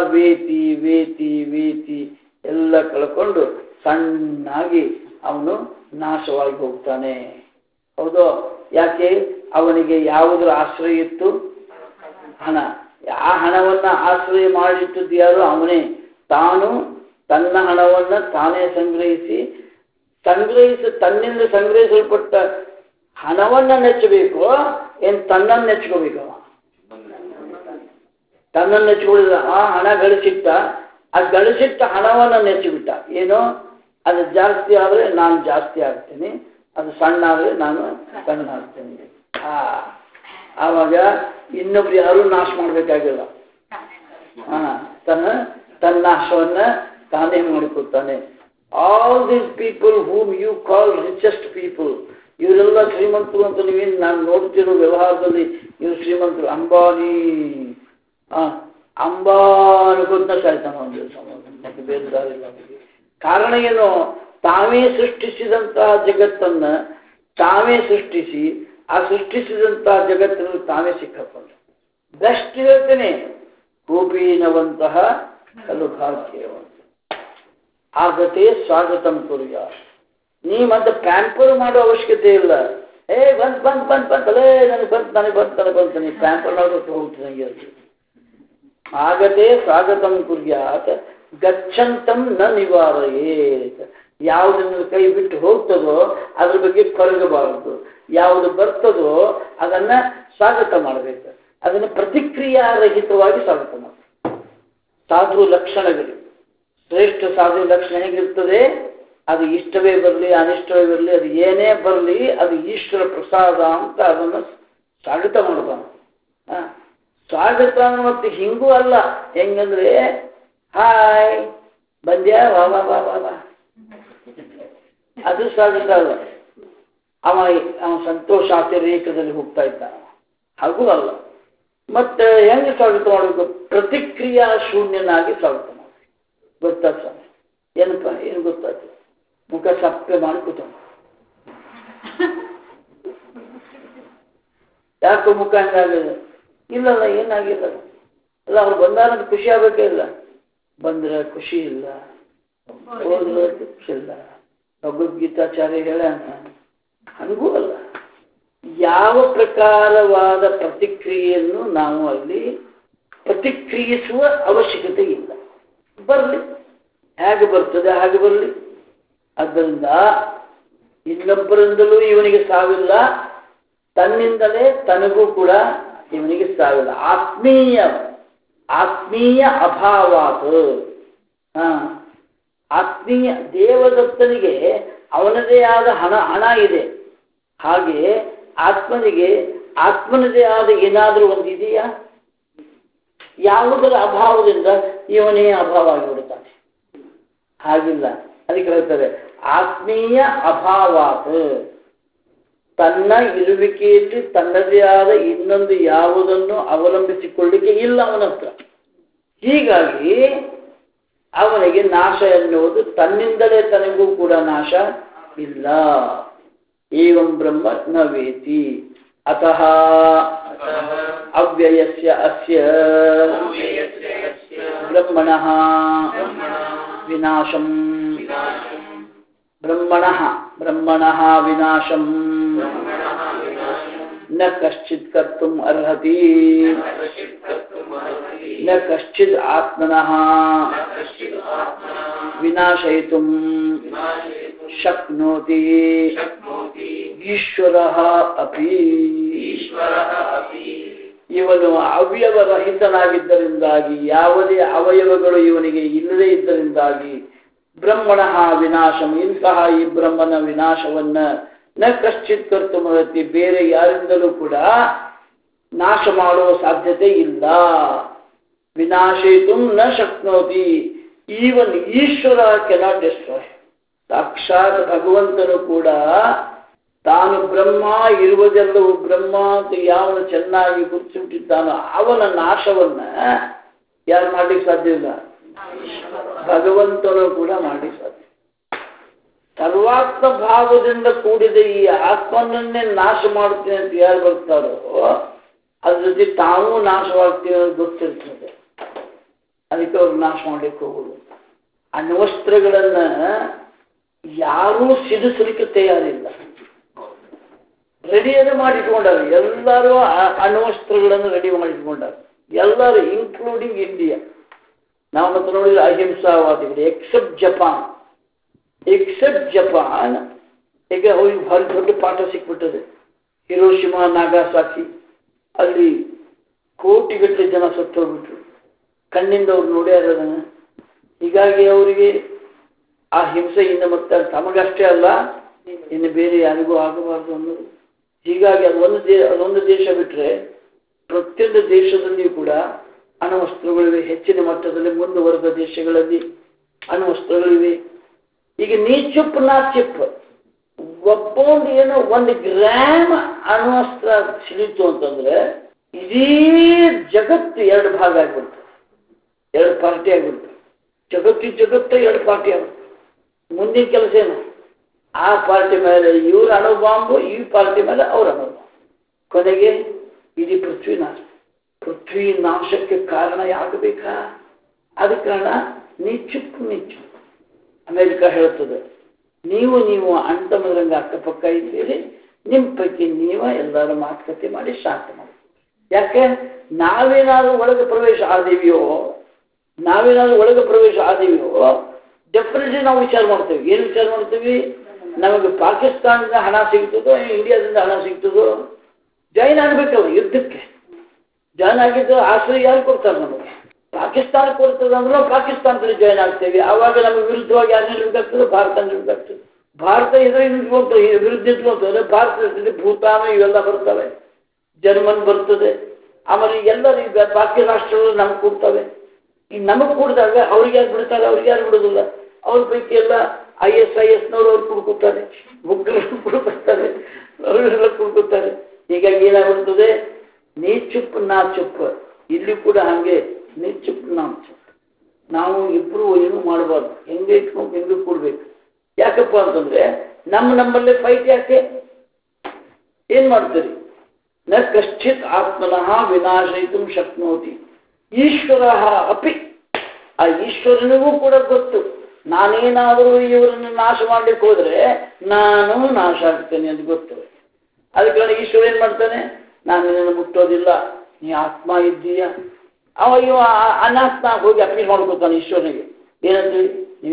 ವೇತಿ ಎಲ್ಲ ಕಳ್ಕೊಂಡು ಸಣ್ಣಾಗಿ ಅವನು ನಾಶವಾಗಿ ಹೋಗ್ತಾನೆ. ಹೌದು? ಯಾಕೆ? ಅವನಿಗೆ ಯಾವುದರ ಆಶ್ರಯ ಇತ್ತು? ಹಣ. ಆ ಹಣವನ್ನ ಆಶ್ರಯ ಮಾಡಿಟ್ಟದ್ದು ಯಾರು? ಅವನೇ. ತಾನು ತನ್ನ ಹಣವನ್ನ ತಾನೇ ಸಂಗ್ರಹಿಸಿ ತನ್ನಿಂದ ಸಂಗ್ರಹಿಸಲ್ಪಟ್ಟ ಹಣವನ್ನ ನೆಚ್ಚಬೇಕು, ಏನ್ ತನ್ನನ್ನು ನೆಚ್ಕೋಬೇಕು? ತನ್ನನ್ನು ನೆಚ್ಕೊಳ್ಳಿಲ್ಲ. ಆ ಹಣ ಗಳಿಸಿಟ್ಟ, ಆ ಗಳಿಸಿಟ್ಟ ಹಣವನ್ನ ನೆಚ್ಚಿಬಿಟ್ಟ. ಏನೋ ಅದು ಜಾಸ್ತಿ ಆದ್ರೆ ನಾನು ಜಾಸ್ತಿ ಆಗ್ತೀನಿ, ಅದು ಸಣ್ಣ ಆದ್ರೆ ನಾನು ಸಣ್ಣ ಆಗ್ತೇನೆ. ಆವಾಗ ಇನ್ನೊಬ್ರು ಯಾರು ನಾಶ ಮಾಡ್ಬೇಕಾಗಿಲ್ಲ. ತನ್ನ ನಾಶವನ್ನ ತಾನೇ ಮಾಡಿಕೊಳ್ತಾನೆ. All these people whom you call richest people, ಇವರೆಲ್ಲ ಶ್ರೀಮಂತರು ಅಂತ ನೀವೇನು ನಾನು ನೋಡ್ತಿರೋ ವ್ಯವಹಾರದಲ್ಲಿ ಇವರು ಶ್ರೀಮಂತರು. ಅಂಬಾನಿ ಗೊತ್ತ ಸಾಯ್ತಾನ ಒಂದು ಮತ್ತೆ ಬೇರೆ ದಾರಿಲ್ಲ. ಕಾರಣ ಏನು? ತಾವೇ ಸೃಷ್ಟಿಸಿದಂತಹ ಜಗತ್ತನ್ನ ತಾವೇ ಸೃಷ್ಟಿಸಿ ಆ ಸೃಷ್ಟಿಸಿದಂತಹ ಜಗತ್ತಿನಲ್ಲಿ ತಾವೇ ಸಿಕ್ಕಕೊಂಡು. ಬೆಸ್ಟ್ ಹೇಳ್ತೇನೆ, ಕೋಪೀನವಂತಹ ಕಲು ಭಾಗ್ಯವಂತ ಆಗತೆ ಸ್ವಾಗತಂ ಕುರ್ಯ. ನೀ ಮತ್ತೆ ಪ್ಯಾಂಪರ್ ಮಾಡೋ ಅವಶ್ಯಕತೆ ಇಲ್ಲ. ಬಂತಲೇ ನನಗೆ ಬಂತ ನೀ ಪ್ಯಾಂಪರ್ ಮಾಡೋದು ಹೋಗ್ತದೆ. ಆಗತೆ ಸ್ವಾಗತಂ ಕುರ್ಯಾತ್ ಗಚ್ಚಂತಂ ನ ನಿವಾರಯೇತ್. ಯಾವುದನ್ನು ಕೈ ಬಿಟ್ಟು ಹೋಗ್ತದೋ ಅದ್ರ ಬಗ್ಗೆ ಕೊರಗಬಾರದು, ಯಾವುದು ಬರ್ತದೋ ಅದನ್ನ ಸ್ವಾಗತ ಮಾಡಬೇಕು, ಅದನ್ನು ಪ್ರತಿಕ್ರಿಯಾರಹಿತವಾಗಿ ಸ್ವಾಗತ ಮಾಡಬೇಕು. ಸಾಧು ಲಕ್ಷಣಗಳು, ಶ್ರೇಷ್ಠ ಸಾಧು ಲಕ್ಷಣ ಹೇಗಿರ್ತದೆ? ಅದು ಇಷ್ಟವೇ ಬರಲಿ ಅನಿಷ್ಟವೇ ಬರಲಿ, ಅದು ಏನೇ ಬರಲಿ ಅದು ಈಶ್ವರ ಪ್ರಸಾದ ಅಂತ ಅದನ್ನು ಸ್ವಾಗತ ಮಾಡಬಾರ್ದು. ಸ್ವಾಗತ ಮತ್ತೆ ಹಿಂಗೂ ಅಲ್ಲ. ಹೆಂಗಂದ್ರೆ ಹಾಯ್ ಬಂದ್ಯಾ ವಾ ವಾ ವಾ ವಾ ವಾ, ಅದು ಸ್ವಾಗತ ಅಲ್ಲ. ಅವ ಸಂತೋಷಾತಿರೇಕದಲ್ಲಿ ಹೋಗ್ತಾ ಇದ್ದಾನ, ಹಾಗೂ ಅಲ್ಲ. ಮತ್ತೆ ಹೆಂಗೆ ಸ್ವಾಗತ ಮಾಡಬೇಕು? ಪ್ರತಿಕ್ರಿಯಾ ಶೂನ್ಯನಾಗಿ ಸ್ವಾಗತ ಮಾಡಬೇಕು. ಗೊತ್ತಾದ ಸ್ವಾಮಿ? ಏನಪ್ಪ ಏನು ಗೊತ್ತಾಯ್ತು? ಮುಖ ಸಪ್ಪೆ ಮಾಡಿ ಕೂತ, ಯಾಕೋ ಮುಖ ಹಂಗಾಗಿದೆ? ಇಲ್ಲಲ್ಲ, ಏನಾಗಿಲ್ಲ. ಅಲ್ಲ, ಅವ್ರು ಬಂದಾರ ಖುಷಿ ಆಗಬೇಕೇ ಇಲ್ಲ. ಬಂದ್ರೆ ಖುಷಿ ಇಲ್ಲ, ಹೋದ್ರೆ ಖುಷಿ ಇಲ್ಲ. ಭಗವದ್ಗೀತಾಚಾರ್ಯ ಹೇಳ ಹಂಗೂ ಅಲ್ಲ. ಯಾವ ಪ್ರಕಾರವಾದ ಪ್ರತಿಕ್ರಿಯೆಯನ್ನು ನಾವು ಅಲ್ಲಿ ಪ್ರತಿಕ್ರಿಯಿಸುವ ಅವಶ್ಯಕತೆ ಇಲ್ಲ. ಬರಲಿ, ಹೇಗೆ ಬರ್ತದೆ ಹಾಗೆ ಬರಲಿ. ಆದ್ದರಿಂದ ಇನ್ನೊಬ್ಬರಿಂದಲೂ ಇವನಿಗೆ ಸಾವಿಲ್ಲ, ತನ್ನಿಂದಲೇ ತನಗೂ ಕೂಡ ಇವನಿಗೆ ಸಾವಿಲ್ಲ. ಆತ್ಮೀಯ ಅಭಾವಾತ್. ಆತ್ಮೀಯ ದೇವದತ್ತನಿಗೆ ಅವನದೇ ಆದ ಹಣ ಇದೆ. ಹಾಗೆ ಆತ್ಮನದೇ ಆದ ಏನಾದರೂ ಒಂದಿದೆಯಾ? ಯಾವುದರ ಅಭಾವದಿಂದ ಇವನೇ ಅಭಾವ ಆಗಿಬಿಡುತ್ತಾನೆ. ಹಾಗಿಲ್ಲ. ಅದಕ್ಕೆ ಹೇಳ್ತಾರೆ ಆತ್ಮೀಯ ಅಭಾವಾತ್. ತನ್ನ ಇರುವಿಕೆಯಲ್ಲಿ ತನ್ನದೇ ಆದ ಇನ್ನೊಂದು ಯಾವುದನ್ನು ಅವಲಂಬಿಸಿಕೊಳ್ಳಿಕ್ಕೆ ಇಲ್ಲ ಅವನ ಹತ್ರ. ಹೀಗಾಗಿ ಅವನಿಗೆ ನಾಶ ಎನ್ನುವುದು ತನ್ನಿಂದಲೇ ತನಗೂ ಕೂಡ ನಾಶ ಇಲ್ಲ. ಏವಂ ಬ್ರಹ್ಮ ನ ವೇತಿ ಅತಃ ಅವ್ಯಯಸ್ಯ ಅಸ್ಯ ಬ್ರಹ್ಮಣಃ ವಿನಾಶಂ ವಿನಾಶಂ ನ ಕಶ್ಚಿತ್ ಕರ್ತುಂ ಅರ್ಹತಿ ನ ಕಶ್ಚಿತ್ ಆತ್ಮನಃ ವಿನಾಶಯಿತುಂ ಶಕ್ನೋತಿ ಈಶ್ವರಃ ಅಪಿ. ಇವನು ಅವ್ಯವರಹಿತನಾಗಿದ್ದರಿಂದಾಗಿ, ಯಾವುದೇ ಅವಯವಗಳು ಇವನಿಗೆ ಇಲ್ಲದೇ ಇದ್ದರಿಂದಾಗಿ ಬ್ರಹ್ಮಣಃ ವಿನಾಶಂ, ಇಂತಹ ಈ ಬ್ರಹ್ಮನ ವಿನಾಶವನ್ನ ನ ಕಶ್ಚಿತ್ ಕರ್ತುಮರ್ಹತಿ, ಬೇರೆ ಯಾರಿಂದಲೂ ಕೂಡ ನಾಶ ಮಾಡುವ ಸಾಧ್ಯತೆ ಇಲ್ಲ. ವಿನಾಶಯಿತು ನ ಶಕ್ನೋತಿ, ಈವನ್ ಈಶ್ವರ ಕೆನಾಟ್ ಡಿಸ್ಟ್ರಾಯ್. ಸಾಕ್ಷಾತ್ ಭಗವಂತನು ಕೂಡ ತಾನು ಬ್ರಹ್ಮ, ಇರುವುದೆಲ್ಲವೂ ಬ್ರಹ್ಮ ಅಂತ ಯಾವನು ಚೆನ್ನಾಗಿ ಗುರುತಿಸಿಬಿಟ್ಟಿದ್ದಾನೋ ಅವನ ನಾಶವನ್ನ ಯಾರು ಮಾಡ್ಲಿಕ್ಕೆ ಸಾಧ್ಯವಿಲ್ಲ. ಭಗವಂತನು ಕೂಡ ಮಾಡ್ಲಿಕ್ಕೆ ಸಾಧ್ಯ. ಸರ್ವಾತ್ಮ ಭಾವದಿಂದ ಕೂಡಿದ ಈ ಆತ್ಮನನ್ನೇ ನಾಶ ಮಾಡುತ್ತೇನೆ ಅಂತ ಯಾರು ಬರ್ತಾರೋ ಅದ್ರ ಜೊತೆ ತಾವೂ ನಾಶವಾಗ್ತೀವಿ ಅನ್ನೋದು ಗೊತ್ತಿರ್ತದೆ. ಅದಕ್ಕೆ ಅವ್ರು ನಾಶ ಮಾಡ್ಲಿಕ್ಕೆ ಹೋಗುದು. ಅಣ್ವಸ್ತ್ರಗಳನ್ನ ಯಾರೂ ಸಿಡಿಸಲಿಕ್ಕೆ ತಯಾರಿಲ್ಲ, ರೆಡಿಯನ್ನು ಮಾಡಿಟ್ಕೊಂಡಾರೆ. ಎಲ್ಲರೂ ಅಣ್ವಸ್ತ್ರಗಳನ್ನು ರೆಡಿ ಮಾಡಿಟ್ಕೊಂಡಾರೆ, ಎಲ್ಲರೂ ಇನ್ಕ್ಲೂಡಿಂಗ್ ಇಂಡಿಯಾ. ನಾವು ಮತ್ತೆ ನೋಡಿದ್ರೆ ಅಹಿಂಸಾವಾದಿಗಳು ಎಕ್ಸೆಪ್ಟ್ ಜಪಾನ್. ಈಗ ಅವ್ರಿಗೆ ಭಾರಿ ದೊಡ್ಡ ಪಾಠ ಸಿಕ್ಬಿಟ್ಟದೆ. ಹಿರೋಶಿಮಾ, ನಾಗಾಸಾಕಿ ಅಲ್ಲಿ ಕೋಟಿಗಟ್ಟಲೆ ಜನ ಸತ್ತು ಹೋಗ್ಬಿಟ್ರು. ಕಣ್ಣಿಂದ ಅವ್ರು ನೋಡ್ಯಾರ ಅದನ್ನ. ಹೀಗಾಗಿ ಅವರಿಗೆ ಆ ಹಿಂಸೆಯಿಂದ ಮತ್ತೆ ತಮಗಷ್ಟೇ ಅಲ್ಲ ಇನ್ನು ಬೇರೆ ಯಾರಿಗೂ ಆಗಬಾರ್ದು ಅನ್ನೋದು. ಹೀಗಾಗಿ ಅದೊಂದು ದೇಶ ಬಿಟ್ಟರೆ ಪ್ರತಿಯೊಂದು ದೇಶದಲ್ಲಿಯೂ ಕೂಡ ಅಣ್ವಸ್ತ್ರಗಳಿವೆ. ಹೆಚ್ಚಿನ ಮಟ್ಟದಲ್ಲಿ ಮುಂದುವರೆದ ದೇಶಗಳಲ್ಲಿ ಅಣ್ವಸ್ತ್ರಗಳಿವೆ. ಈಗ ನೀ ಚುಪ್ ನಾ ಚಿಪ್, ಒಬ್ಬೊಂದು ಏನೋ 1 ಗ್ರಾಮ್ ಅಣ್ವಸ್ತ್ರ ಸಿಡಿತು ಅಂತಂದ್ರೆ ಇಡೀ ಜಗತ್ತು 2 ಭಾಗ ಆಗ್ಬಿಡ್ತದೆ, 2 ಪಾರ್ಟಿ ಆಗ್ಬಿಡ್ತದೆ. ಜಗತ್ತು 2 ಪಾರ್ಟಿ ಆಗ್ಬಿಡ್ತದೆ. ಮುಂದಿನ ಕೆಲಸ ಏನು? ಆ ಪಾರ್ಟಿ ಮೇಲೆ ಇವ್ರ ಅಣುಬಾಂಬು, ಈ ಪಾರ್ಟಿ ಮೇಲೆ ಅವ್ರ ಅಣುಬಾಂಬು. ಕೊನೆಗೆ ಇಡೀ ಪೃಥ್ವಿ ನಾಶ. ಪೃಥ್ವಿ ನಾಶಕ್ಕೆ ಕಾರಣ ಯಾಗಬೇಕಾ? ಅದ ಕಾರಣ ನೀ ಚುಪ್. ಅಮೆರಿಕ ಹೇಳ್ತದೆ, ನೀವು ಅಂಟಮದ್ರಂಗ ಅಕ್ಕಪಕ್ಕ ಇದ್ದೀರಿ, ನಿಮ್ಮ ಪೈಕಿ ನೀವ ಎಲ್ಲರೂ ಮಾತುಕತೆ ಮಾಡಿ ಶಾಂತಿ ಮಾಡಿ. ಯಾಕೆ? ನಾವೇನಾದ್ರೂ ಒಳಗೆ ಪ್ರವೇಶ ಆದೇವಿಯೋ ಡೆಫಿನೆಟ್ಲಿ ನಾವು ವಿಚಾರ ಮಾಡ್ತೇವೆ. ಏನು ವಿಚಾರ ಮಾಡ್ತೀವಿ? ನಮಗೆ ಪಾಕಿಸ್ತಾನದಿಂದ ಹಣ ಸಿಗ್ತದೋ, ಇಂಡಿಯಾದಿಂದ ಹಣ ಸಿಗ್ತದೋ? ಜಾಯಿನ್ ಆಗಬೇಕಲ್ಲ ಯುದ್ಧಕ್ಕೆ. ಜಾಯಿನ್ ಆಗಿದ್ದು ಆಶ್ರಯ ಯಾರು ಕೊಡ್ತಾರೆ? ನಮಗೆ ಪಾಕಿಸ್ತಾನ ಕೊಡ್ತದೆ ಅಂದ್ರೆ ನಾವು ಪಾಕಿಸ್ತಾನದಲ್ಲಿ ಜಾಯಿನ್ ಆಗ್ತೇವೆ. ಆವಾಗ ನಮಗೆ ವಿರುದ್ಧವಾಗಿ ಯಾರು ನಿಲ್ಬೇಕಾಗ್ತದೆ? ಭಾರತ ನಿಲ್ಬೇಕಾಗ್ತದೆ. ಭಾರತ ವಿರುದ್ಧ ನಿಂತ್ಕೊಳ್ತದೆ. ಭಾರತದಲ್ಲಿ ಭೂತಾನ ಇವೆಲ್ಲ ಬರ್ತವೆ, ಜರ್ಮನ್ ಬರ್ತದೆ, ಆಮೇಲೆ ಎಲ್ಲರೂ ಈಗ ಬಾಕಿ ರಾಷ್ಟ್ರಗಳು ನಮ್ಗೆ ಕೊಡ್ತವೆ. ಈಗ ನಮಗೆ ಕೊಡಿದಾಗ ಅವ್ರಿಗೆ ಯಾರು ಬಿಡ್ತಾರೆ? ಅವ್ರಿಗೆ ಯಾರು ಬಿಡೋದಿಲ್ಲ. ಅವ್ರ ಪೈಕಿ ಎಲ್ಲ ISISನವರು ಅವ್ರು ಕುಡ್ಕೊತಾರೆ, ಉಗ್ರರು ಕುಡ್ಕೊತಾರೆ, ಅವರೆಲ್ಲ ಕುಡ್ಕೊತಾರೆ. ಹೀಗಾಗಿ ಏನಾಗ್ಬಿಡ್ತದೆ? ನೀ ಚುಪ್ ನಾ ಚುಪ್. ಇಲ್ಲಿ ಕೂಡ ಹಾಗೆ ನೀ ಚುಪ್ ನಾ ಚುಪ್. ನಾವು ಇಬ್ರು ಏನು ಮಾಡಬಾರ್ದು, ಹೆಂಗೆ ಇಟ್ಕೊಂಡು ಹೆಂಗೆ ಕೊಡ್ಬೇಕು. ಯಾಕಪ್ಪ ಅಂತಂದ್ರೆ ನಮ್ಮಲ್ಲೇ ಫೈಟ್. ಯಾಕೆ? ಏನ್ ಮಾಡ್ತೀರಿ? ನ ಕಶ್ಚಿತ್ ಆತ್ಮನಃ ವಿನಾಶಯಿತು ಶಕ್ನೋತಿ ಈಶ್ವರ ಅಪಿ. ಆ ಈಶ್ವರನಿಗೂ ಕೂಡ ಗೊತ್ತು, ನಾನೇನಾದರೂ ಇವರನ್ನು ನಾಶ ಮಾಡ್ಲಿಕ್ಕೆ ಹೋದ್ರೆ ನಾನು ನಾಶ ಆಗ್ತೇನೆ ಅಂತ ಗೊತ್ತು. ಅದಕ್ಕೆ ಈಶ್ವರ ಏನ್ ಮಾಡ್ತಾನೆ? ನಾನು ನಿನ್ನನ್ನು ಮುಟ್ಟೋದಿಲ್ಲ, ನೀ ಆತ್ಮ ಇದ್ದೀಯ. ಇವ ಅನಾತ್ಮ ಹೋಗಿ ಅಪೀಲ್ ಮಾಡ್ಕೊತಾನೆ ಈಶ್ವರನಿಗೆ. ಏನಂದ್ರಿ? ನೀವು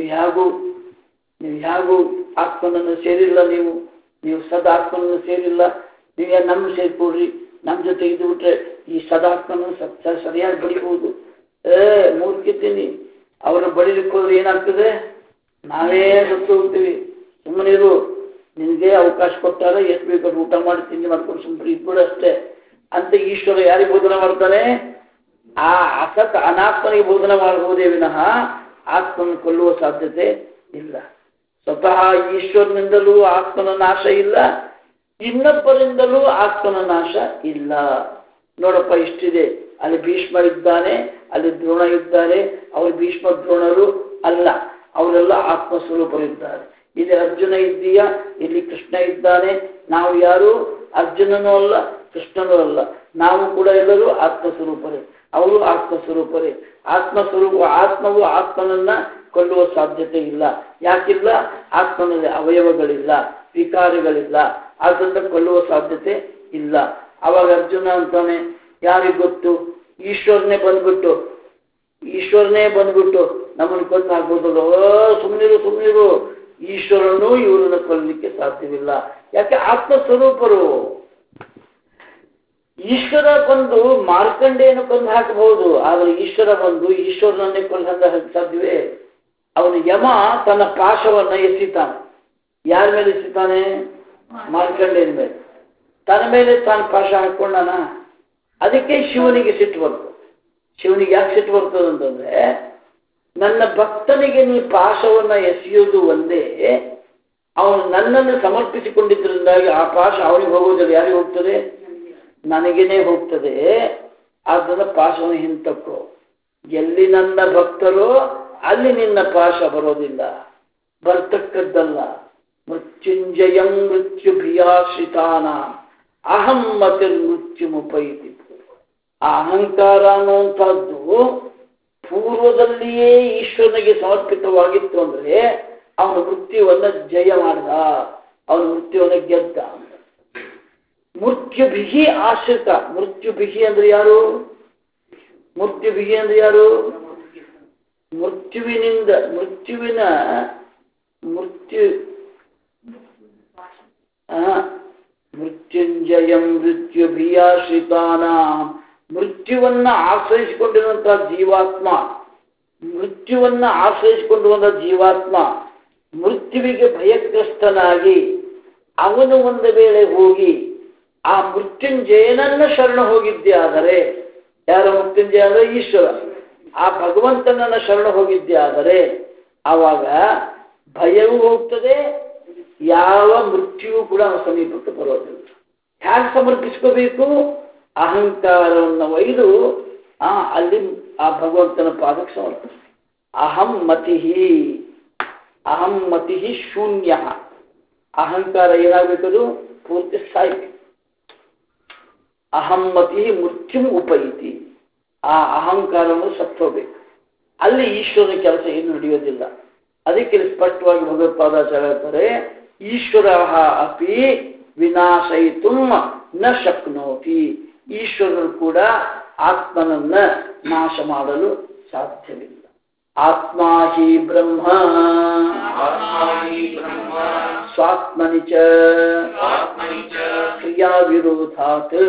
ಹೇಗೂ ಆತ್ಮನನ್ನು ಸೇರಿಲ್ಲ, ನೀವು ಸದಾತ್ಮನನ್ನು ಸೇರಿಲ್ಲ. ನೀವು ನಮ್ಮ ಸೇರ್ಕೊಡ್ರಿ, ನಮ್ಮ ಜೊತೆ ಇದ್ದು ಬಿಟ್ರೆ ಈ ಸದಾತ್ಮನ ಸರಿಯಾಗಿ ಬಡಿಬಹುದು. ಮೂರ್ಖಿದ್ದೀನಿ. ಅವ್ರನ್ನ ಬಡಿಲಿಕ್ಕೆ ಹೋದ್ರೆ ಏನಾಗ್ತದೆ? ನಾವೇ ಸತ್ತು ಹೋಗ್ತೀವಿ. ಸುಮ್ಮನಿರು, ನಿನಗೆ ಅವಕಾಶ ಕೊಟ್ಟಾರ, ಎಷ್ಟು ಬೇಕಾದ್ರೂ ಊಟ ಮಾಡಿ ತಿಂಡಿ ಮಾಡ್ಕೊಂಡು ಸುಮ್ಮನೆ ಇದ್ಬಿಡು ಅಷ್ಟೇ ಅಂತ ಈಶ್ವರ ಯಾರಿಗೆ ಬೋಧನೆ ಮಾಡ್ತಾನೆ? ಆ ಅಸತ್ ಅನಾತ್ಮನಿಗೆ ಬೋಧನೆ ಮಾಡಬಹುದೇ ವಿನಃ ಆತ್ಮನ ಕೊಲ್ಲುವ ಸಾಧ್ಯತೆ ಇಲ್ಲ. ಸ್ವತಃ ಈಶ್ವರನಿಂದಲೂ ಆತ್ಮನ ನಾಶ ಇಲ್ಲ, ಇನ್ನೊಬ್ಬರಿಂದಲೂ ಆತ್ಮನ ನಾಶ ಇಲ್ಲ. ನೋಡಪ್ಪ, ಇಷ್ಟಿದೆ. ಅಲ್ಲಿ ಭೀಷ್ಮ ಇದ್ದಾನೆ, ಅಲ್ಲಿ ದ್ರೋಣ ಇದ್ದಾರೆ. ಅವರು ಭೀಷ್ಮ ದ್ರೋಣರು ಅಲ್ಲ, ಅವರೆಲ್ಲ ಆತ್ಮಸ್ವರೂಪರಿದ್ದಾರೆ. ಇಲ್ಲಿ ಅರ್ಜುನ ಇದ್ದೀಯಾ, ಇಲ್ಲಿ ಕೃಷ್ಣ ಇದ್ದಾನೆ. ನಾವು ಯಾರು? ಅರ್ಜುನನೂ ಅಲ್ಲ, ಕೃಷ್ಣನೂ ಅಲ್ಲ. ನಾವು ಕೂಡ ಎಲ್ಲರೂ ಆತ್ಮಸ್ವರೂಪರೇ, ಅವರು ಆತ್ಮಸ್ವರೂಪರೇ. ಆತ್ಮವು ಆತ್ಮನನ್ನ ಕೊಲ್ಲುವ ಸಾಧ್ಯತೆ ಇಲ್ಲ. ಯಾಕಿಲ್ಲ? ಆತ್ಮನಲ್ಲಿ ಅವಯವಗಳಿಲ್ಲ, ವಿಕಾರಗಳಿಲ್ಲ, ಆದ್ದರಿಂದ ಕೊಲ್ಲುವ ಸಾಧ್ಯತೆ ಇಲ್ಲ. ಅವಾಗ ಅರ್ಜುನ ಅಂತಾನೆ, ಯಾರಿಗೆ ಗೊತ್ತು? ಈಶ್ವರನೇ ಬಂದ್ಬಿಟ್ಟು ನಮ್ಮನ್ನು ಕೊಂದು ಹಾಕ್ಬೋದಲ್ಲ. ಸುಮ್ಮನಿರು, ಈಶ್ವರನು ಇವರನ್ನು ಕೊಲ್ಲಲಿಕ್ಕೆ ಸಾಧ್ಯವಿಲ್ಲ. ಯಾಕೆ? ಆತ್ಮಸ್ವರೂಪರು. ಈಶ್ವರ ಬಂದು ಮಾರ್ಕಂಡೇಯನ್ನು ಕೊಂದು ಹಾಕಬಹುದು, ಆದರೆ ಈಶ್ವರ ಬಂದು ಈಶ್ವರನನ್ನೇ ಕೊಂದು ಹಾಕಕ್ಕೆ ಸಾಧ್ಯವೇ? ಅವನು ಯಮ ತನ್ನ ಪಾಶವನ್ನ ಎಸಿತಾನೆ. ಯಾರ ಮೇಲೆ ಎಸಿತಾನೆ? ಮಾರ್ಕಂಡೇಯನ ಮೇಲೆ. ತನ್ನ ಮೇಲೆ ತಾನು ಪಾಶ ಹಾಕೊಂಡಾನ. ಅದಕ್ಕೆ ಶಿವನಿಗೆ ಸಿಟ್ಟು ಬರ್ತದೆ. ಶಿವನಿಗೆ ಯಾಕೆ ಸಿಟ್ಟು ಬರ್ತದೆ ಅಂತಂದ್ರೆ, ನನ್ನ ಭಕ್ತನಿಗೆ ನೀ ಪಾಶವನ್ನ ಎಸೆಯುವುದು ಒಂದೇ, ಅವನು ನನ್ನನ್ನು ಸಮರ್ಪಿಸಿಕೊಂಡಿದ್ದರಿಂದಾಗಿ ಆ ಪಾಶ ಅವನಿಗೆ ಹೋಗೋದಿಲ್ಲ. ಯಾರಿಗೆ ಹೋಗ್ತದೆ? ನನಗೇನೆ ಹೋಗ್ತದೆ. ಆದ್ದರಿಂದ ಪಾಶವನ್ನು ಹಿಂತಕ್ಕೋ. ಎಲ್ಲಿ ನನ್ನ ಭಕ್ತರೋ ಅಲ್ಲಿ ನಿನ್ನ ಪಾಶ ಬರೋದಿಲ್ಲ, ಬರ್ತಕ್ಕದ್ದಲ್ಲ. ಮೃತ್ಯುಂಜಯಂ ಮೃತ್ಯುಭಿಯಾಶ್ರಿತಾನ ಅಹಂ ಮತಿರ್ ಮೃತ್ಯುಮುಪೈತಿ. ಆ ಅಹಂಕಾರ ಅನ್ನುವಂಥದ್ದು ಪೂರ್ವದಲ್ಲಿಯೇ ಈಶ್ವರನಿಗೆ ಸಮರ್ಪಿತವಾಗಿತ್ತು ಅಂದ್ರೆ ಅವನು ಮೃತ್ಯುವನ್ನ ಜಯ ಮಾಡಿದ, ಅವನು ಮೃತ್ಯುವನ್ನ ಗೆದ್ದ. ಮೃತ್ಯುಭಿಹಿ ಆಶ್ರಿತ. ಮೃತ್ಯುಭಿಹಿ ಅಂದ್ರೆ ಯಾರು? ಮೃತ್ಯುಭಿಹಿ ಅಂದ್ರೆ ಯಾರು? ಮೃತ್ಯುವಿನಿಂದ ಮೃತ್ಯುಂಜಯಂ ಮೃತ್ಯುಭಿಯಾಶ್ರಿತಾನ. ಮೃತ್ಯುವನ್ನ ಆಶ್ರಯಿಸಿಕೊಂಡಿರುವಂತಹ ಜೀವಾತ್ಮ, ಮೃತ್ಯುವನ್ನ ಆಶ್ರಯಿಸಿಕೊಂಡಿರುವಂತಹ ಜೀವಾತ್ಮ ಮೃತ್ಯುವಿಗೆ ಭಯಗ್ರಸ್ತನಾಗಿ ಅವನು ಒಂದು ವೇಳೆ ಹೋಗಿ ಆ ಮೃತ್ಯುಂಜಯನನ್ನ ಶರಣ ಹೋಗಿದ್ದೆ ಆದರೆ, ಯಾರ ಮೃತ್ಯುಂಜಯ ಅಂದ್ರೆ ಈಶ್ವರ, ಆ ಭಗವಂತನನ್ನ ಶರಣ ಹೋಗಿದ್ದೆ ಆದರೆ ಆವಾಗ ಭಯವೂ ಹೋಗ್ತದೆ, ಯಾವ ಮೃತ್ಯುವು ಕೂಡ ಸಮೀಪಕ್ಕೆ ಬರೋದಿಲ್ಲ. ಹ್ಯಾಗೆ ಸಮರ್ಪಿಸ್ಕೋಬೇಕು? ಅಹಂಕಾರವನ್ನು ಒಯ್ದು ಅಲ್ಲಿ ಆ ಭಗವಂತನ ಪಾದಕ್ಕೆ ಸಮರ್ಪಿಸ್ಬೇಕು. ಅಹಂ ಮತಿಹಿ ಶೂನ್ಯ. ಅಹಂಕಾರ ಏನಾಗಬೇಕದು? ಪೂರ್ತಿ ಸಾಯ್ಬೇಕು. ಅಹಂ ಮತಿ ಮೃತ್ಯು ಉಪೈತಿ. ಆ ಅಹಂಕಾರವನ್ನು ಸತ್ತೋಗ್ಬೇಕು. ಅಲ್ಲಿ ಈಶ್ವರನ ಕೆಲಸ ಏನು ನಡೆಯೋದಿಲ್ಲ. ಅದಕ್ಕೆ ಸ್ಪಷ್ಟವಾಗಿ ಭಗವತ್ಪಾದಾಚಾರ್ಯ ಹೇಳ್ತಾರೆ, ಈಶ್ವರ ಅಪಿ ವಿನಾಶಯಿತು ನ ಶಕ್ನೋತಿ. ಈಶ್ವರರು ಕೂಡ ಆತ್ಮನನ್ನ ನಾಶ ಮಾಡಲು ಸಾಧ್ಯವಿಲ್ಲ. ಆತ್ಮಾ ಹಿ ಬ್ರಹ್ಮ ಸ್ವಾತ್ಮನಿ ಚ ಕ್ರಿಯಾ ವಿರೋಧಾತ್.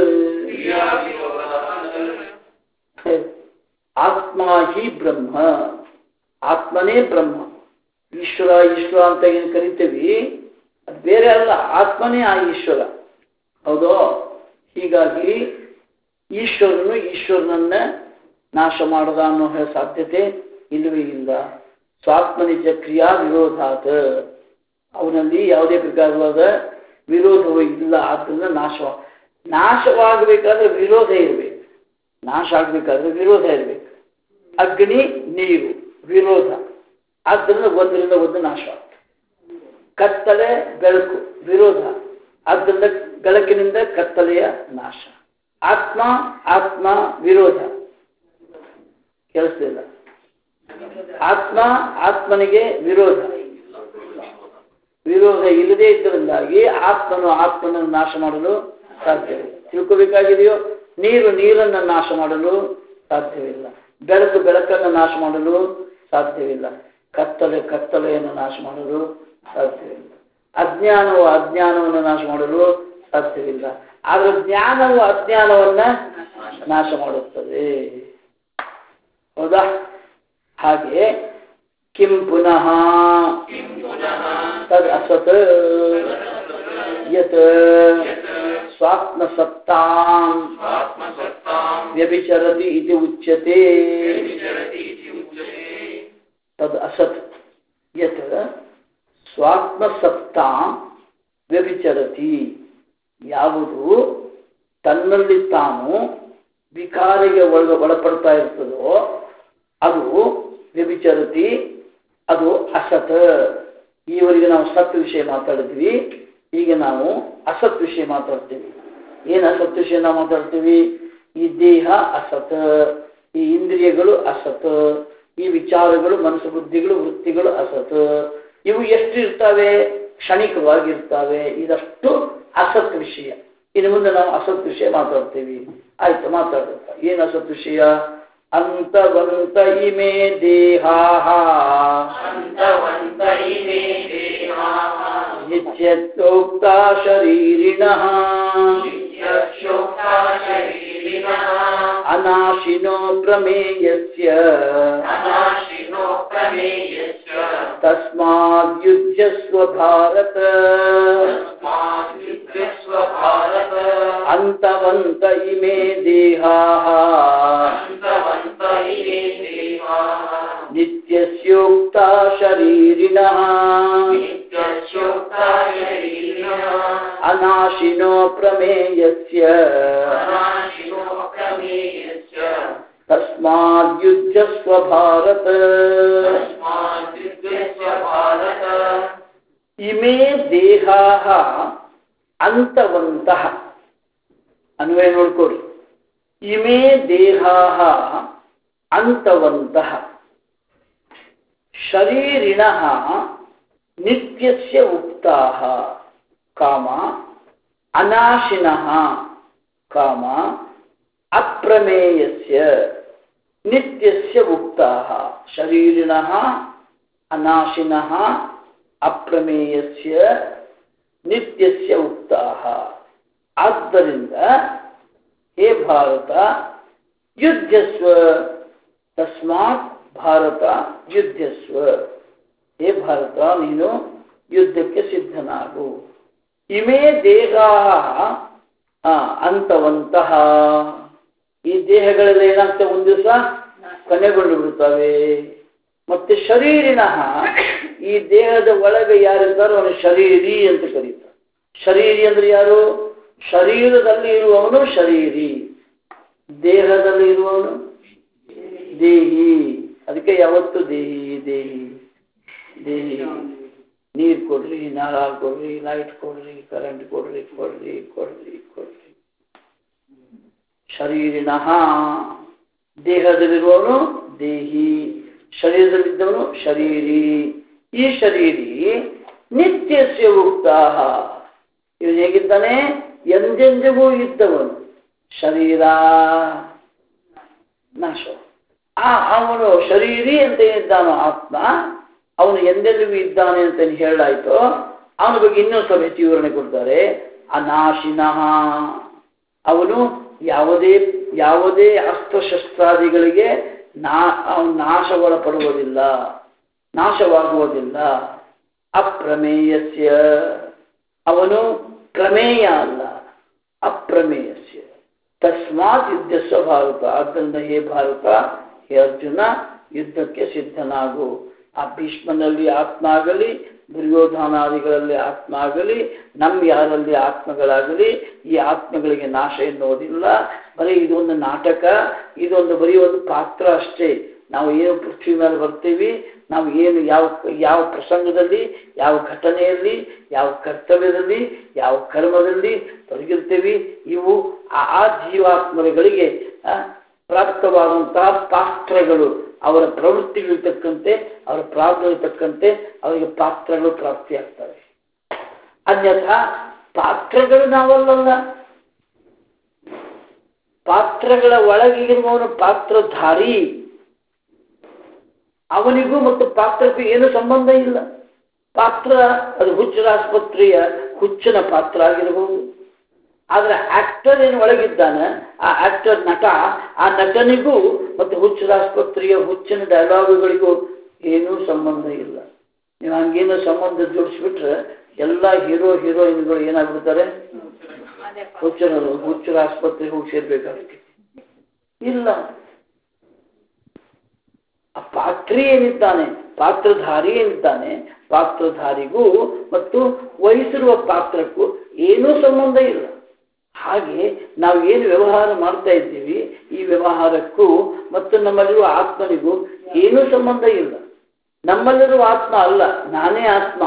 ಆತ್ಮಾ ಹಿ ಬ್ರಹ್ಮ. ಆತ್ಮನೇ ಬ್ರಹ್ಮ. ಈಶ್ವರ ಅಂತ ಏನು ಕರಿತೀವಿ ಅದು ಬೇರೆ ಅಲ್ಲ, ಆತ್ಮನೇ ಆ ಈಶ್ವರ. ಹೌದೋ? ಹೀಗಾಗಿ ಈಶ್ವರನನ್ನ ನಾಶ ಮಾಡದ ಅನ್ನೋ ಸಾಧ್ಯತೆ ಇಲ್ಲವೇ ಇಲ್ಲ. ಸ್ವಾತ್ಮನಿಜ ಕ್ರಿಯಾ ವಿರೋಧಾತ್. ಅವನಲ್ಲಿ ಯಾವುದೇ ಪ್ರಕಾರವಾದ ವಿರೋಧವೂ ಇಲ್ಲ. ಆದ್ದರಿಂದ ನಾಶವಾಗಬೇಕಾದ್ರೆ ವಿರೋಧ ಇರಬೇಕು. ನಾಶ ಆಗಬೇಕಾದ್ರೆ ವಿರೋಧ ಇರಬೇಕು. ಅಗ್ನಿ ನೀರು ವಿರೋಧ, ಆದ್ದರಿಂದ ಒಂದರಿಂದ ಒಂದು ನಾಶ. ಕತ್ತಲೆ ಬೆಳಕು ವಿರೋಧ, ಆದ್ದರಿಂದ ಬೆಳಕಿನಿಂದ ಕತ್ತಲೆಯ ನಾಶ. ಆತ್ಮ ವಿರೋಧ. ಕೆಲಸದಿಲ್ಲ. ಆತ್ಮನಿಗೆ ವಿರೋಧ ಇಲ್ಲದೇ ಇದ್ದರಿಂದಾಗಿ ಆತ್ಮನನ್ನು ನಾಶ ಮಾಡಲು ಸಾಧ್ಯವಿಲ್ಲ. ತಿಳ್ಕೋಬೇಕಾಗಿದೆಯೋ? ನೀರನ್ನು ನಾಶ ಮಾಡಲು ಸಾಧ್ಯವಿಲ್ಲ. ಬೆಳಕನ್ನು ನಾಶ ಮಾಡಲು ಸಾಧ್ಯವಿಲ್ಲ. ಕತ್ತಲೆಯನ್ನು ನಾಶ ಮಾಡಲು ಸಾಧ್ಯವಿಲ್ಲ. ಅಜ್ಞಾನವನ್ನು ನಾಶ ಮಾಡಲು ಸಾಧ್ಯವಿಲ್ಲ. ಆದರೆ ಜ್ಞಾನವು ಅಜ್ಞಾನವನ್ನ ನಾಶ ಮಾಡುತ್ತದೆ. ಹೌದಾ? ಹಾಗೆ ಕಿಂ ಪುನಃ ತದ್ ಅಸತ್ ಯತ್ ಸ್ವಾತ್ಮಸತ್ತಾಂ ವ್ಯಭಿಚರತಿ ಇತಿ ಉಚ್ಯತೆ. ತದ್ ಅಸತ್ ಯತ್ ಸ್ವಾತ್ಮಸತ್ತಾಂ ವ್ಯಭಿಚರತಿ. ಯಾವುದು ತನ್ನಲ್ಲಿ ತಾನು ವಿಕಾರಿಗೆ ಒಳಪಡ್ತಾ ಇರ್ತದೋ ಅದು ವ್ಯಭಿಚರತಿ, ಅದು ಅಸತ್. ಈವರೆಗೆ ನಾವು ಸತ್ ವಿಷಯ ಮಾತಾಡಿದ್ವಿ, ಈಗ ನಾವು ಅಸತ್ ವಿಷಯ ಮಾತಾಡ್ತೀವಿ. ಏನು ಅಸತ್ ವಿಷಯ ನಾವು ಮಾತಾಡ್ತೀವಿ? ಈ ದೇಹ ಅಸತ್, ಈ ಇಂದ್ರಿಯಗಳು ಅಸತ್, ಈ ವಿಚಾರಗಳು, ಮನಸ್ಸು, ಬುದ್ಧಿಗಳು, ವೃತ್ತಿಗಳು ಅಸತ್. ಇವು ಎಷ್ಟು ಇರ್ತವೆ? ಕ್ಷಣಿಕವಾಗಿರ್ತವೆ. ಇದಷ್ಟು ಅಸತ್ ವಿಷಯ. ಇನ್ನು ಮುಂದೆ ನಾವು ಅಸತ್ ವಿಷಯ ಮಾತಾಡ್ತೀವಿ. ಆಯ್ತು, ಮಾತಾಡ್ಬೇಕು. ಏನು ಅಸತ್ ವಿಷಯ? ಅಂತವಂತ ಇಮೇ ದೇಹಾಃ ನಿತ್ಯೋಕ್ತಾ ಶರೀರಿಣಃ ಅನಾಶಿನೋ ಪ್ರಮೇಯಸ್ಯ ತಸ್ಮಾದ್ ಯುಜ್ಯಸ್ವ ಭಾರತ ಅಂತವಂತ ಇಮೇ ದೇಹಾಃ ನಿತ್ಯಸ್ಯೋಕ್ತಾ ಶರೀರಿಣಃ ಅನಾಶಿನೋ ಪ್ರಮೇಯಸ್ಯ ತಸ್ಮಾದ್ ಯುಜ್ಯಸ್ವ ಭಾರತ. ಇಮೇ ದೇಹಾಃ ಅಂತವಂತಃ ಅನ್ವಯ ನೋಡ್ಕೊಡ್ರಿ. ಇಮೇ ದೇಹಾಃ ಅಂತವಂತಃ ಶರೀರಿಣಃ ನಿತ್ಯಸ್ಯ ಉಕ್ತಾಃ ಕಾಮ ಅನಾಶಿನಃ ಕಾಮ ಅಪ್ರಮೇಯಸ್ಯ ನಿತ್ಯಸ್ಯ ಉಕ್ತಾಃ ಶರೀರಿಣಃ ಅನಾಶಿನಃ ಅಪ್ರಮೇಯಸ್ಯ ನಿತ್ಯಸ್ಯ ಉಕ್ತಾಃ. ಆದ್ದರಿಂದ ಹೇ ಭಾರತ ಯುದ್ಧಸ್ವ, ತಸ್ಮಾತ್ ಭಾರತ ಯುದ್ಧಸ್ವ, ಹೇ ಭಾರತ ನೀನು ಯುದ್ಧಕ್ಕೆ ಸಿದ್ಧನಾಗು. ಇಮೇ ದೇಹಾಃ ಅಂತವಂತಹ, ಈ ದೇಹಗಳೆಲ್ಲ ಏನಾಗ್ತವೆ ಒಂದು ದಿವಸ ಕೊನೆಗೊಂಡು ಬಿಡುತ್ತವೆ. ಮತ್ತೆ ಶರೀರಿನಃ, ಈ ದೇಹದ ಒಳಗೆ ಯಾರಿದ್ದಾರೋ ಅವನು ಶರೀರಿ ಅಂತ ಕರೀತಾರೆ. ಶರೀರಿ ಅಂದ್ರೆ ಯಾರು? ಶರೀರದಲ್ಲಿ ಇರುವವನು ಶರೀರಿ, ದೇಹದಲ್ಲಿ ಇರುವವನು ದೇಹಿ. ಅದಕ್ಕೆ ಯಾವತ್ತು ದೇಹಿ ದೇಹಿ ದೇಹಿ. ನೀರು ಕೊಡ್ರಿ, ನಾಳ ಕೊಡ್ರಿ, ಲೈಟ್ ಕೊಡ್ರಿ, ಕರೆಂಟ್ ಕೊಡ್ರಿ, ಕೊಡ್ರಿ ಕೊಡ್ರಿ ಕೊಡ್ರಿ. ಶರೀರಿನಃ, ದೇಹದಲ್ಲಿರುವವನು ದೇಹಿ, ಶರೀರದಲ್ಲಿದ್ದವನು ಶರೀರಿ. ಈ ಶರೀರಿ ನಿತ್ಯಸ್ಯ ಉಕ್ತಾಃ, ಇವನು ಹೇಗಿದ್ದಾನೆ? ಎಂದೆಂದಿಗೂ ಇದ್ದವನು. ಶರೀರ ನಾಶ. ಅವನು ಶರೀರಿ ಅಂತ ಇದ್ದಾನೋ ಆತ್ಮ, ಅವನು ಎಂದೆಂದಿಗೂ ಇದ್ದಾನೆ ಅಂತ ಹೇಳಾಯ್ತು. ಅವನ ಬಗ್ಗೆ ಇನ್ನೊಂದು ಸ್ವಲ್ಪ ಹೆಚ್ಚು ವಿವರಣೆ ಕೊಡ್ತಾರೆ. ಅನಾಶಿನಃ, ಅವನು ಯಾವುದೇ ಅಸ್ತ್ರಶಸ್ತ್ರಾದಿಗಳಿಗೆ ಅವನು ನಾಶಗೊಳಪಡುವುದಿಲ್ಲ, ನಾಶವಾಗುವುದಿಲ್ಲ. ಅಪ್ರಮೇಯಸ್ಯ, ಅವನು ಪ್ರಮೇಯ ಅಲ್ಲ, ಅಪ್ರಮೇಯಸ್ಯ. ತಸ್ಮಾತ್ ಯುದ್ಧಸ್ವ ಭಾರತ, ಆದ್ದರಿಂದ ಹೇ ಭಾರತ, ಹೇ ಅರ್ಜುನ, ಯುದ್ಧಕ್ಕೆ ಸಿದ್ಧನಾಗು. ಆ ಭೀಷ್ಮನಲ್ಲಿ ಆತ್ಮ ಆಗಲಿ, ದುರ್ಯೋಧನಾದಿಗಳಲ್ಲಿ ಆತ್ಮ ಆಗಲಿ, ನಮ್ಮ ಯಾರಲ್ಲಿ ಆತ್ಮಗಳಾಗಲಿ, ಈ ಆತ್ಮಗಳಿಗೆ ನಾಶ ಎನ್ನುವುದಿಲ್ಲ. ಬರೀ ಇದೊಂದು ನಾಟಕ, ಇದೊಂದು ಬರೀ ಒಂದು ಪಾತ್ರ ಅಷ್ಟೇ. ನಾವು ಏನು ಪೃಥ್ವಿ ಮೇಲೆ ಬರ್ತೀವಿ, ನಾವು ಏನು ಯಾವ ಪ್ರಸಂಗದಲ್ಲಿ, ಯಾವ ಘಟನೆಯಲ್ಲಿ, ಯಾವ ಕರ್ತವ್ಯದಲ್ಲಿ, ಯಾವ ಕರ್ಮದಲ್ಲಿ ತೊಡಗಿರ್ತೀವಿ, ಇವು ಆ ಜೀವಾತ್ಮಗಳಿಗೆ ಪ್ರಾಪ್ತವಾದಂತಹ ಪಾತ್ರಗಳು. ಅವರ ಪ್ರವೃತ್ತಿಗಳಿಗೆ ತಕ್ಕಂತೆ, ಅವರ ಪ್ರಾಪ್ತಿಗಳಿಗೆ ತಕ್ಕಂತೆ ಅವರಿಗೆ ಪಾತ್ರಗಳು ಪ್ರಾಪ್ತಿಯಾಗ್ತವೆ. ಅನ್ಯಥಾ ಪಾತ್ರಗಳು ನಾವಲ್ಲ. ಪಾತ್ರಗಳ ಒಳಗಿರುವವನು ಪಾತ್ರಧಾರಿ, ಅವನಿಗೂ ಮತ್ತು ಪಾತ್ರಕ್ಕೂ ಏನು ಸಂಬಂಧ ಇಲ್ಲ. ಪಾತ್ರ ಅದು ಹುಚ್ಚರ ಆಸ್ಪತ್ರೆಯ ಹುಚ್ಚನ ಪಾತ್ರ ಆಗಿರಬಹುದು. ಆದ್ರೆ ಆಕ್ಟರ್ ಏನು ಒಳಗಿದ್ದಾನೆ, ಆ ಆಕ್ಟರ್ ನಟ, ಆ ನಟನಿಗೂ ಮತ್ತು ಹುಚ್ಚರ ಆಸ್ಪತ್ರೆಯ ಹುಚ್ಚಿನ ಡೈಲಾಗುಗಳಿಗೂ ಏನೂ ಸಂಬಂಧ ಇಲ್ಲ. ನೀವು ಹಂಗೇನೋ ಸಂಬಂಧ ಜೋಡಿಸ್ಬಿಟ್ರೆ ಎಲ್ಲ ಹೀರೋಯಿನ್ಗಳು ಏನಾಗ್ಬಿಡ್ತಾರೆ? ಹುಚ್ಚರ ಆಸ್ಪತ್ರೆಗೆ ಹೋಗಿ ಸೇರ್ಬೇಕಾಗುತ್ತೆ. ಇಲ್ಲ, ಆ ಪಾತ್ರಿ ಏನಿದ್ದಾನೆ, ಪಾತ್ರಧಾರಿ ಏನಿದ್ದಾನೆ, ಪಾತ್ರಧಾರಿಗೂ ಮತ್ತು ವಹಿಸಿರುವ ಪಾತ್ರಕ್ಕೂ ಏನೂ ಸಂಬಂಧ ಇಲ್ಲ. ಹಾಗೆ ನಾವು ಏನು ವ್ಯವಹಾರ ಮಾಡ್ತಾ ಇದ್ದೀವಿ, ಈ ವ್ಯವಹಾರಕ್ಕೂ ಮತ್ತು ನಮ್ಮಲ್ಲಿರುವ ಆತ್ಮನಿಗೂ ಏನೂ ಸಂಬಂಧ ಇಲ್ಲ. ನಮ್ಮಲ್ಲಿರುವ ಆತ್ಮ ಅಲ್ಲ, ನಾನೇ ಆತ್ಮ.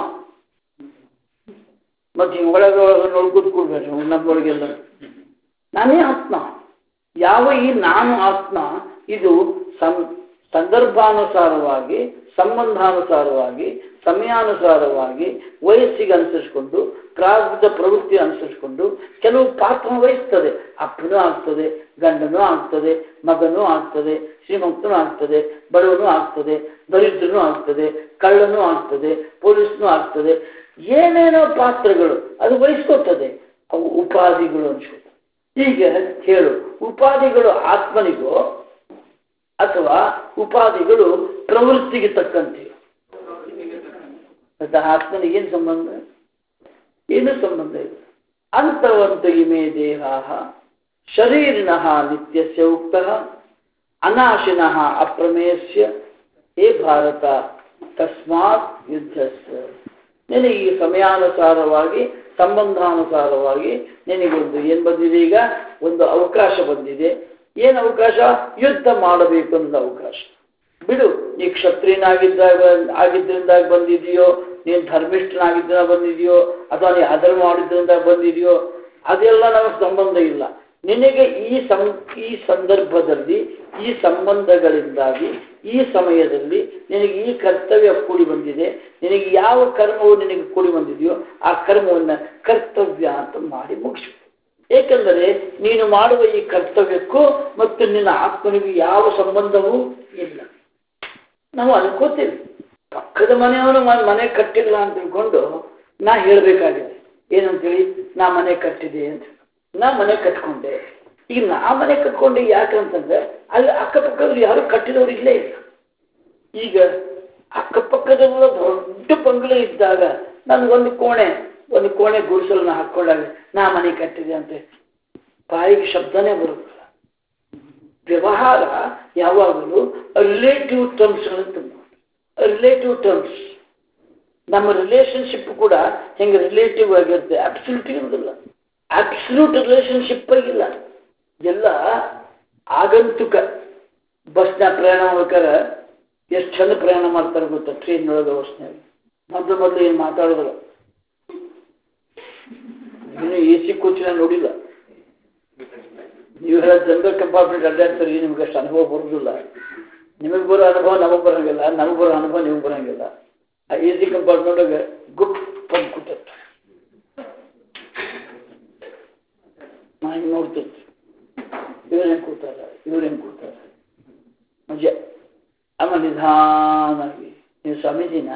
ಮತ್ತೆ ಒಳಗೆ ನೋಡ್ಕೊಟ್ಕೊಡ್ಬೇಕು, ನಮ್ಮೊಳಗೆಲ್ಲ ನಾನೇ ಆತ್ಮ. ಯಾವ ಈ ನಾನು ಆತ್ಮ, ಇದು ಸಂದರ್ಭಾನುಸಾರವಾಗಿ, ಸಂಬಂಧಾನುಸಾರವಾಗಿ, ಸಮಯಾನುಸಾರವಾಗಿ, ವಯಸ್ಸಿಗೆ ಅನುಸರಿಸಿಕೊಂಡು, ಪ್ರಾರಬ್ಧ ಪ್ರವೃತ್ತಿ ಅನುಸರಿಸಿಕೊಂಡು ಕೆಲವು ಪಾತ್ರ ವಹಿಸ್ತದೆ. ಅಪ್ಪನೂ ಆಗ್ತದೆ, ಗಂಡನೂ ಆಗ್ತದೆ, ಮಗನೂ ಆಗ್ತದೆ, ಶ್ರೀಮಂತನೂ ಆಗ್ತದೆ, ಬಡವನೂ ಆಗ್ತದೆ, ದರಿದ್ರನೂ ಆಗ್ತದೆ, ಕಳ್ಳನೂ ಆಗ್ತದೆ, ಪೊಲೀಸ್ನೂ ಆಗ್ತದೆ. ಏನೇನೋ ಪಾತ್ರಗಳು ಅದು ವಹಿಸ್ಕೊತದೆ. ಅವು ಉಪಾಧಿಗಳು ಅನ್ಸ್ಕೊತ. ಈಗ ಹೇಳು, ಉಪಾಧಿಗಳು ಆತ್ಮನಿಗೋ ಅಥವಾ ಉಪಾಧಿಗಳು ಪ್ರವೃತ್ತಿಗೆ ತಕ್ಕಂತೆ? ಆತ್ಮನಿಗೆ ಏನು ಸಂಬಂಧ? ಏನೂ ಸಂಬಂಧ ಇಲ್ಲ. ಅಂತವಂತ ಇಮೇ ದೇಹಾಃ ಶರೀರಿಣಃ ನಿತ್ಯಸ್ಯ ಉಕ್ತಃ ಅನಾಶಿನಃ ಅಪ್ರಮೇಯಸ್ಯ ಹೇ ಭಾರತ ತಸ್ಮಾತ್ ಯುದ್ಧಸ್ಯ. ನಿನಗೆ ಈ ಸಮಯಾನುಸಾರವಾಗಿ ಸಂಬಂಧಾನುಸಾರವಾಗಿ ನಿನಗೊಂದು ಏನು ಬಂದಿದೆ, ಈಗ ಒಂದು ಅವಕಾಶ ಬಂದಿದೆ. ಏನು ಅವಕಾಶ? ಯುದ್ಧ ಮಾಡಬೇಕು ಅನ್ನೋ ಅವಕಾಶ. ಬಿಡು, ನೀ ಆಗಿದ್ರಿಂದ ಬಂದಿದೆಯೋ, ನೀನು ಧರ್ಮಿಷ್ಠನಾಗಿದ್ದ ಬಂದಿದೆಯೋ, ಅಥವಾ ನೀ ಅಧರ್ಮ ಮಾಡಿದ್ರಿಂದ ಬಂದಿದೆಯೋ, ಅದೆಲ್ಲ ನಮಗೆ ಸಂಬಂಧ ಇಲ್ಲ. ನಿನಗೆ ಈ ಸಂದರ್ಭದಲ್ಲಿ ಈ ಸಂಬಂಧಗಳಿಂದಾಗಿ ಈ ಸಮಯದಲ್ಲಿ ನಿನಗೆ ಈ ಕರ್ತವ್ಯ ಕೂಡಿ ಬಂದಿದೆ. ನಿನಗೆ ಯಾವ ಕರ್ಮವು ನಿನಗೆ ಕೂಡಿ ಬಂದಿದೆಯೋ ಆ ಕರ್ಮವನ್ನು ಕರ್ತವ್ಯ ಅಂತ ಮಾಡಿ ಮುಗಿಸು. ಏಕೆಂದರೆ ನೀನು ಮಾಡುವ ಈ ಕರ್ತವ್ಯಕ್ಕೂ ಮತ್ತು ನಿನ್ನ ಆತ್ಮನಿಗೂ ಯಾವ ಸಂಬಂಧವೂ ಇಲ್ಲ. ನಾವು ಅನ್ಕೋತೀವಿ, ಪಕ್ಕದ ಮನೆಯವನು ಮನೆ ಕಟ್ಟಿಲ್ಲ ಅಂತ ತಿಳ್ಕೊಂಡು ನಾ ಹೇಳಬೇಕಾಗಿದೆ ಏನಂತೇಳಿ, ನಾ ಮನೆ ಕಟ್ಟಿದೆ ಅಂತ. ನಾ ಮನೆ ಕಟ್ಕೊಂಡೆ. ಈಗ ನಾ ಮನೆ ಕಟ್ಕೊಂಡೆ ಯಾಕಂತಂದ್ರೆ ಅಲ್ಲಿ ಅಕ್ಕಪಕ್ಕದಲ್ಲಿ ಯಾರು ಕಟ್ಟಿದವರು ಇಲ್ಲೇ ಇಲ್ಲ. ಈಗ ಅಕ್ಕಪಕ್ಕದಲ್ಲ ದೊಡ್ಡ ಬಂಗ್ಲೆ ಇದ್ದಾಗ ನನಗೊಂದು ಕೋಣೆ ಗುಡಿಸಲನ್ನ ಹಾಕ್ಕೊಂಡಾಗ ನಾ ಮನೆ ಕಟ್ಟಿದೆ ಅಂತ ಬಾಯಿಗೆ ಶಬ್ದನೇ ಬರುತ್ತಲ್ಲ. ವ್ಯವಹಾರ ಯಾವಾಗಲೂ ರಿಲೇಟಿವ್ ಟರ್ಮ್ಸ್ ಅಂತ. Relative terms. ನಮ್ಮ ರಿಲೇಶನ್ಶಿಪ್ ಕೂಡ ಹೆಂಗೆ ರಿಲೇಟಿವ್ ಆಗಿರುತ್ತೆ, ಅಬ್ಸಲ್ಯೂಟ್ ಇರೋದಿಲ್ಲ. ಅಬ್ಸಲ್ಯೂಟ್ ರಿಲೇಶನ್ಶಿಪ್ ಆಗಿಲ್ಲ, ಎಲ್ಲ ಆಗಂತುಕ. ಬಸ್ನ ಪ್ರಯಾಣ ಮಾಡ್ಬೇಕಾರೆ ಎಷ್ಟು ಚಂದ ಪ್ರಯಾಣ ಮಾಡ್ತಾರೆ ಗೊತ್ತಾ, ಟ್ರೈನ್ನೊಳಗೆ ಬಸ್ನಾಗ. ಮೊದಲು ಏನು ಮಾತಾಡೋದಿಲ್ಲ. ಇನ್ನು ಎ ಸಿ ಕೋಚಿನ ನೋಡಿಲ್ಲ ನೀವು. ಹೇಳೋ ಜನರಲ್ ಕಂಪಾರ್ಟ್ಮೆಂಟ್ ಅಡ್ಡಾಡ್ತಾರೆ, ನಿಮ್ಗೆ ಅಷ್ಟು ಅನುಭವ ಬರೋದಿಲ್ಲ. ನಿಮಗೆ ಬರೋ ಅನುಭವ ನಮಗೆ ಬರೋಂಗಿಲ್ಲ, ನಮಗೆ ಬರೋ ಅನುಭವ ನಿಮ್ಗೆ ಬರೋಂಗಿಲ್ಲ. ಆ ಎ ಸಿ ಕಂಪಾರ್ಟ್ಮೆಂಟಾಗ ಗುಪ್ ಬಂದು ಕೂತೈತೆ. ನಾ ಹಿಂಗೆ ನೋಡ್ತಿರ್ತೀನಿ, ಇವ್ರೇನು ಕೂತಾರ ಮಜಾ. ಆಮೇಲೆ ನಿಧಾನಾಗಿ, ನೀವು ಸ್ವಾಮೀಜಿನಾ?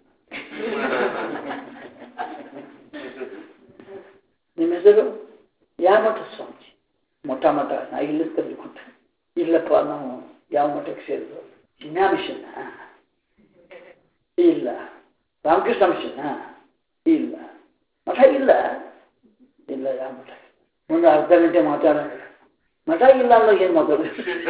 ನಿಮ್ಮ ಹೆಸರು? ಯಾವ ಮಠ ಸ್ವಾಮೀಜಿ? ಮಠ ನಾ ಇಲ್ಲಿ ಕರೆದುಕೊಂಡ. ಇಲ್ಲಪ್ಪ, ನಾವು ಯಾವ ಮಠಕ್ಕೆ ಸೇರಿದ್ರು? ಚಿನ್ನಾ ಮಿಷನ್? ಇಲ್ಲ. ರಾಮಕೃಷ್ಣ ಮಿಷನ್? ಇಲ್ಲ. ಮಠ ಇಲ್ಲ. ಯಾವ ಮಠ? ಮುಂದೆ ಅರ್ಧ ಗಂಟೆ ಮಾತಾಡೋಣ. ಮಠ ಇಲ್ಲ ಅನ್ನೋ ಏನು ಮಾತಾಡೋದು?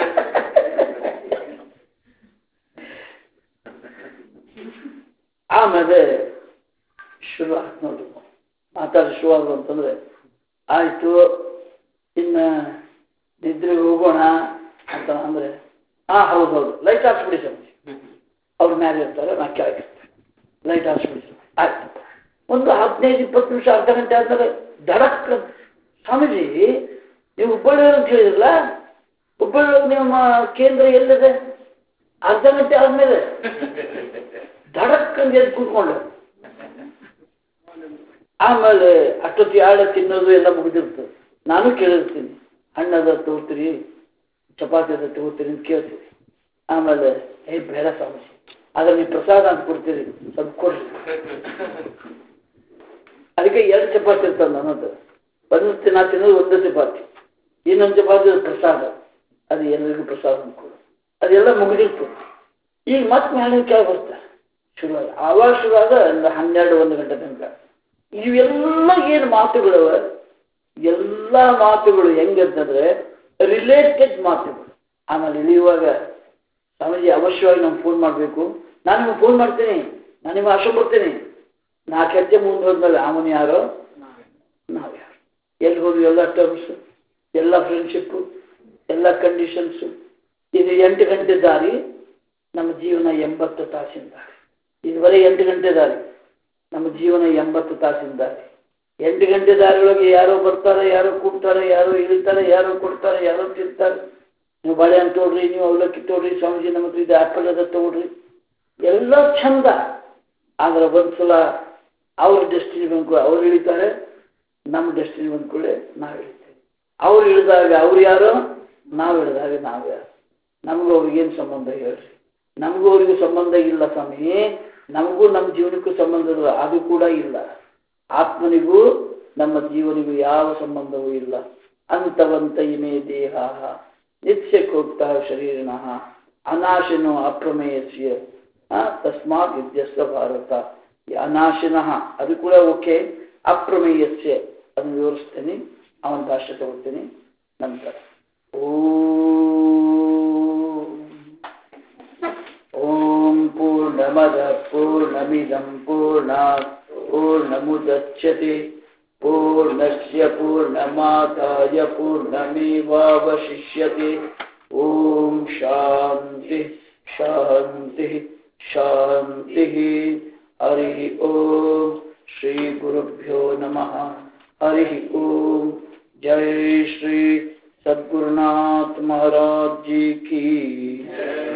ಆಮೇಲೆ ಶುರು ಆಯ್ತು ನೋಡಿ, ಮಾತಾಡಿ ಶುರು ಅಂತಂದ್ರೆ ಆಯಿತು, ಇನ್ನು ನಿದ್ರೆಗೆ ಹೋಗೋಣ ಅಂತ ಅಂದರೆ, ಹೌದು ಲೈಟ್ ಹಾಕ್ಸ್ಬಿಡಿ ಸ್ವಾಮೀಜಿ. ಅವ್ರ ಮೇಲೆ ಇರ್ತಾರೆ, ನಾ ಕೆಳಗಿರ್ತಾರೆ. ಲೈಟ್ ಹಾಕ್ಸ್ಬಿಡಿ ಸ್ವಾಮಿ. ಆಯ್ತು. ಒಂದು 15-20 ನಿಮಿಷ, ಅರ್ಧ ಗಂಟೆ ಆದ್ಮೇಲೆ ಧಡಕ್, ಸ್ವಾಮೀಜಿ ನೀವು ಹುಬ್ಬಳ್ಳಿ ಅಂತ ಹೇಳಿದ್ರಲ್ಲ, ಹುಬ್ಬಳ್ಳಿ ನಿಮ್ಮ ಕೇಂದ್ರ ಎಲ್ಲಿದೆ? ಅರ್ಧ ಗಂಟೆ ಆದ್ಮೇಲೆ ಧಡಕ್ಕಂಗೆ ಎದ್ದು ಕೂತ್ಕೊಂಡು, ಆಮೇಲೆ ಅಷ್ಟೊತ್ತಿ ಆಳ ತಿನ್ನೋದು ಎಲ್ಲ ಮುಗಿದಿರ್ತದೆ. ನಾನು ಕೇಳಿರ್ತೀನಿ, ಹಣ್ಣದ ತಗೋತೀರಿ, ಚಪಾತಿ ಅದ ತಗೋತೀರಿ ಅಂತ ಕೇಳ್ತೀವಿ. ಆಮೇಲೆ ಬೇಡ ಸ್ವಾಮೀಜಿ, ಆದ್ರೆ ನೀವು ಪ್ರಸಾದ ಅಂತ ಕೊಡ್ತೀರಿ, ಸ್ವಲ್ಪ ಕೊಡ್ರಿ. ಅದಕ್ಕೆ 2 ಚಪಾತಿ ಇರ್ತದೆ ನನ್ನದು. ನಾ ತಿನ್ನೋದು 1 ಚಪಾತಿ, ಇನ್ನೊಂದು ಚಪಾತಿ ಪ್ರಸಾದ. ಅದು ಎಲ್ಲರಿಗೂ ಪ್ರಸಾದ ಅನ್ಕೊಡು. ಅದೆಲ್ಲ ಮುಗಿದಿರ್ತದೆ. ಈಗ ಮತ್ತೆ ಮ್ಯಾಲಿನ ಕೆಳಗೆ ಬರ್ತಾರೆ, ಶುರುವಾಗಿ. ಆವಾಗ ಶುರುವಾದ 12-1 ಗಂಟೆ ತನಕ ಇವೆಲ್ಲ ಏನು ಮಾತುಗಳವ, ಎಲ್ಲ ಮಾತುಗಳು ಹೆಂಗಿರ್ತಂದ್ರೆ ರಿಲೇಟೆಡ್ ಮಾತುಗಳು. ಆಮೇಲೆ ಇಳಿಯುವಾಗ, ಸ್ವಾಮೀಜಿ ಅವಶ್ಯವಾಗಿ ನಮ್ಗೆ ಫೋನ್ ಮಾಡಬೇಕು, ನಾನು ನಿಮ್ಗೆ ಫೋನ್ ಮಾಡ್ತೀನಿ, ನಾನು ನಿಮ್ಗೆ ಆಶೆ ಬರ್ತೀನಿ. 4 ಹೆಜ್ಜೆ ಮುಂದೆ ಹೋದ್ಮೇಲೆ ಅವನು ಯಾರೋ, ನಾವು ಯಾರು, ಎಲ್ಲಿ ಹೋದ್ವಿ, ಎಲ್ಲ ಟರ್ಮ್ಸು, ಎಲ್ಲ ಫ್ರೆಂಡ್ಶಿಪ್ಪು, ಎಲ್ಲ ಕಂಡೀಷನ್ಸು. ಇದು 8 ಗಂಟೆ ದಾರಿ, ನಮ್ಮ ಜೀವನ 80 ತಾಸಿನ ದಾರಿ. ಇದುವರೆ 8 ಗಂಟೆ ದಾರಿ, ನಮ್ಮ ಜೀವನ 80 ತಾಸಿನ ದಾರಿ. 8 ಗಂಟೆ ದಾರಿಯೊಳಗೆ ಯಾರೋ ಬರ್ತಾರೆ, ಯಾರೋ ಕೂಡ್ತಾರೆ, ಯಾರೋ ಇಳಿತಾರೆ, ಯಾರೋ ಕೊಡ್ತಾರೆ, ಯಾರೋ ತಿಂತಾರೆ. ನೀವು ಬಾಳೆಹಣ್ಣು ತಗೊಳ್ರಿ, ನೀವು ಅವಲಕ್ಕಿ ತಗೊಳ್ರಿ, ಸ್ವಾಮೀಜಿ ನಮ್ಮ ಹತ್ರ ಇದು ಆ್ಯಪಲ್ ಅದ ತಗೊಳ್ರಿ, ಎಲ್ಲ ಚಂದ. ಆದರೆ ಒಂದ್ಸಲ ಅವ್ರ ಡೆಸ್ಟಿನಿ ಬಂದ್ಕೂ ಅವ್ರು ಇಳಿತಾರೆ, ನಮ್ಮ ಡೆಸ್ಟಿನಿ ಬಂದ್ಕೊಳ್ಳೆ ನಾವು ಇಳಿತೇವೆ. ಅವ್ರು ಇಳಿದಾಗ ಅವ್ರು ಯಾರೋ, ನಾವು ಇಳಿದಾಗ ನಾವು ಯಾರು? ನಮಗೂ ಅವ್ರಿಗೇನು ಸಂಬಂಧ ಹೇಳ್ರಿ? ನಮಗೂ ಅವ್ರಿಗೂ ಸಂಬಂಧ ಇಲ್ಲ ಸ್ವಾಮಿ. ನಮಗೂ ನಮ್ಮ ಜೀವನಕ್ಕೂ ಸಂಬಂಧ ಇಲ್ಲ, ಅದು ಕೂಡ ಇಲ್ಲ. ಆತ್ಮನಿಗೂ ನಮ್ಮ ಜೀವನಿಗೂ ಯಾವ ಸಂಬಂಧವೂ ಇಲ್ಲ. ಅಂತವಂತ ಇಮೇ ದೇಹ ನಿತ್ಯಕ್ಕೋಕ್ತ ಶರೀರಿಣಃ ಅನಾಶಿನೋ ಅಪ್ರಮೇಯಸ್ಯ ತಸ್ಮಾತ್ ವಿದ್ಯಸ್ವ ಭಾರತ. ಅನಾಶಿನಃ ಅದು ಕೂಡ ಓಕೆ, ಅಪ್ರಮೇಯಸ್ಯ ಅದನ್ನು ವಿವರಿಸ್ತೇನೆ. ಅವನ ಭಾಷೆ ತಗೊಳ್ತೀನಿ ನಂತರ. ಓಂ ಪೂರ್ಣಮದ ಪೂರ್ಣಮಿದಂ ಪೂರ್ಣಾತ್ ಪೂರ್ಣಮುದಚ್ಯತೆ ಪೂರ್ಣಸ್ಯ ಪೂರ್ಣಮಾದಾಯ ಪೂರ್ಣಮೇವಾವಶಿಷ್ಯತೆ. ಓಂ ಶಾಂತಿ ಶಾಂತಿ ಶಾಂತಿ. ಹರಿ ಓಂ ಶ್ರೀ ಗುರುಭ್ಯೋ ನಮಃ. हरि ओम. जय श्री सद्गुरुनाथ महाराज जी की.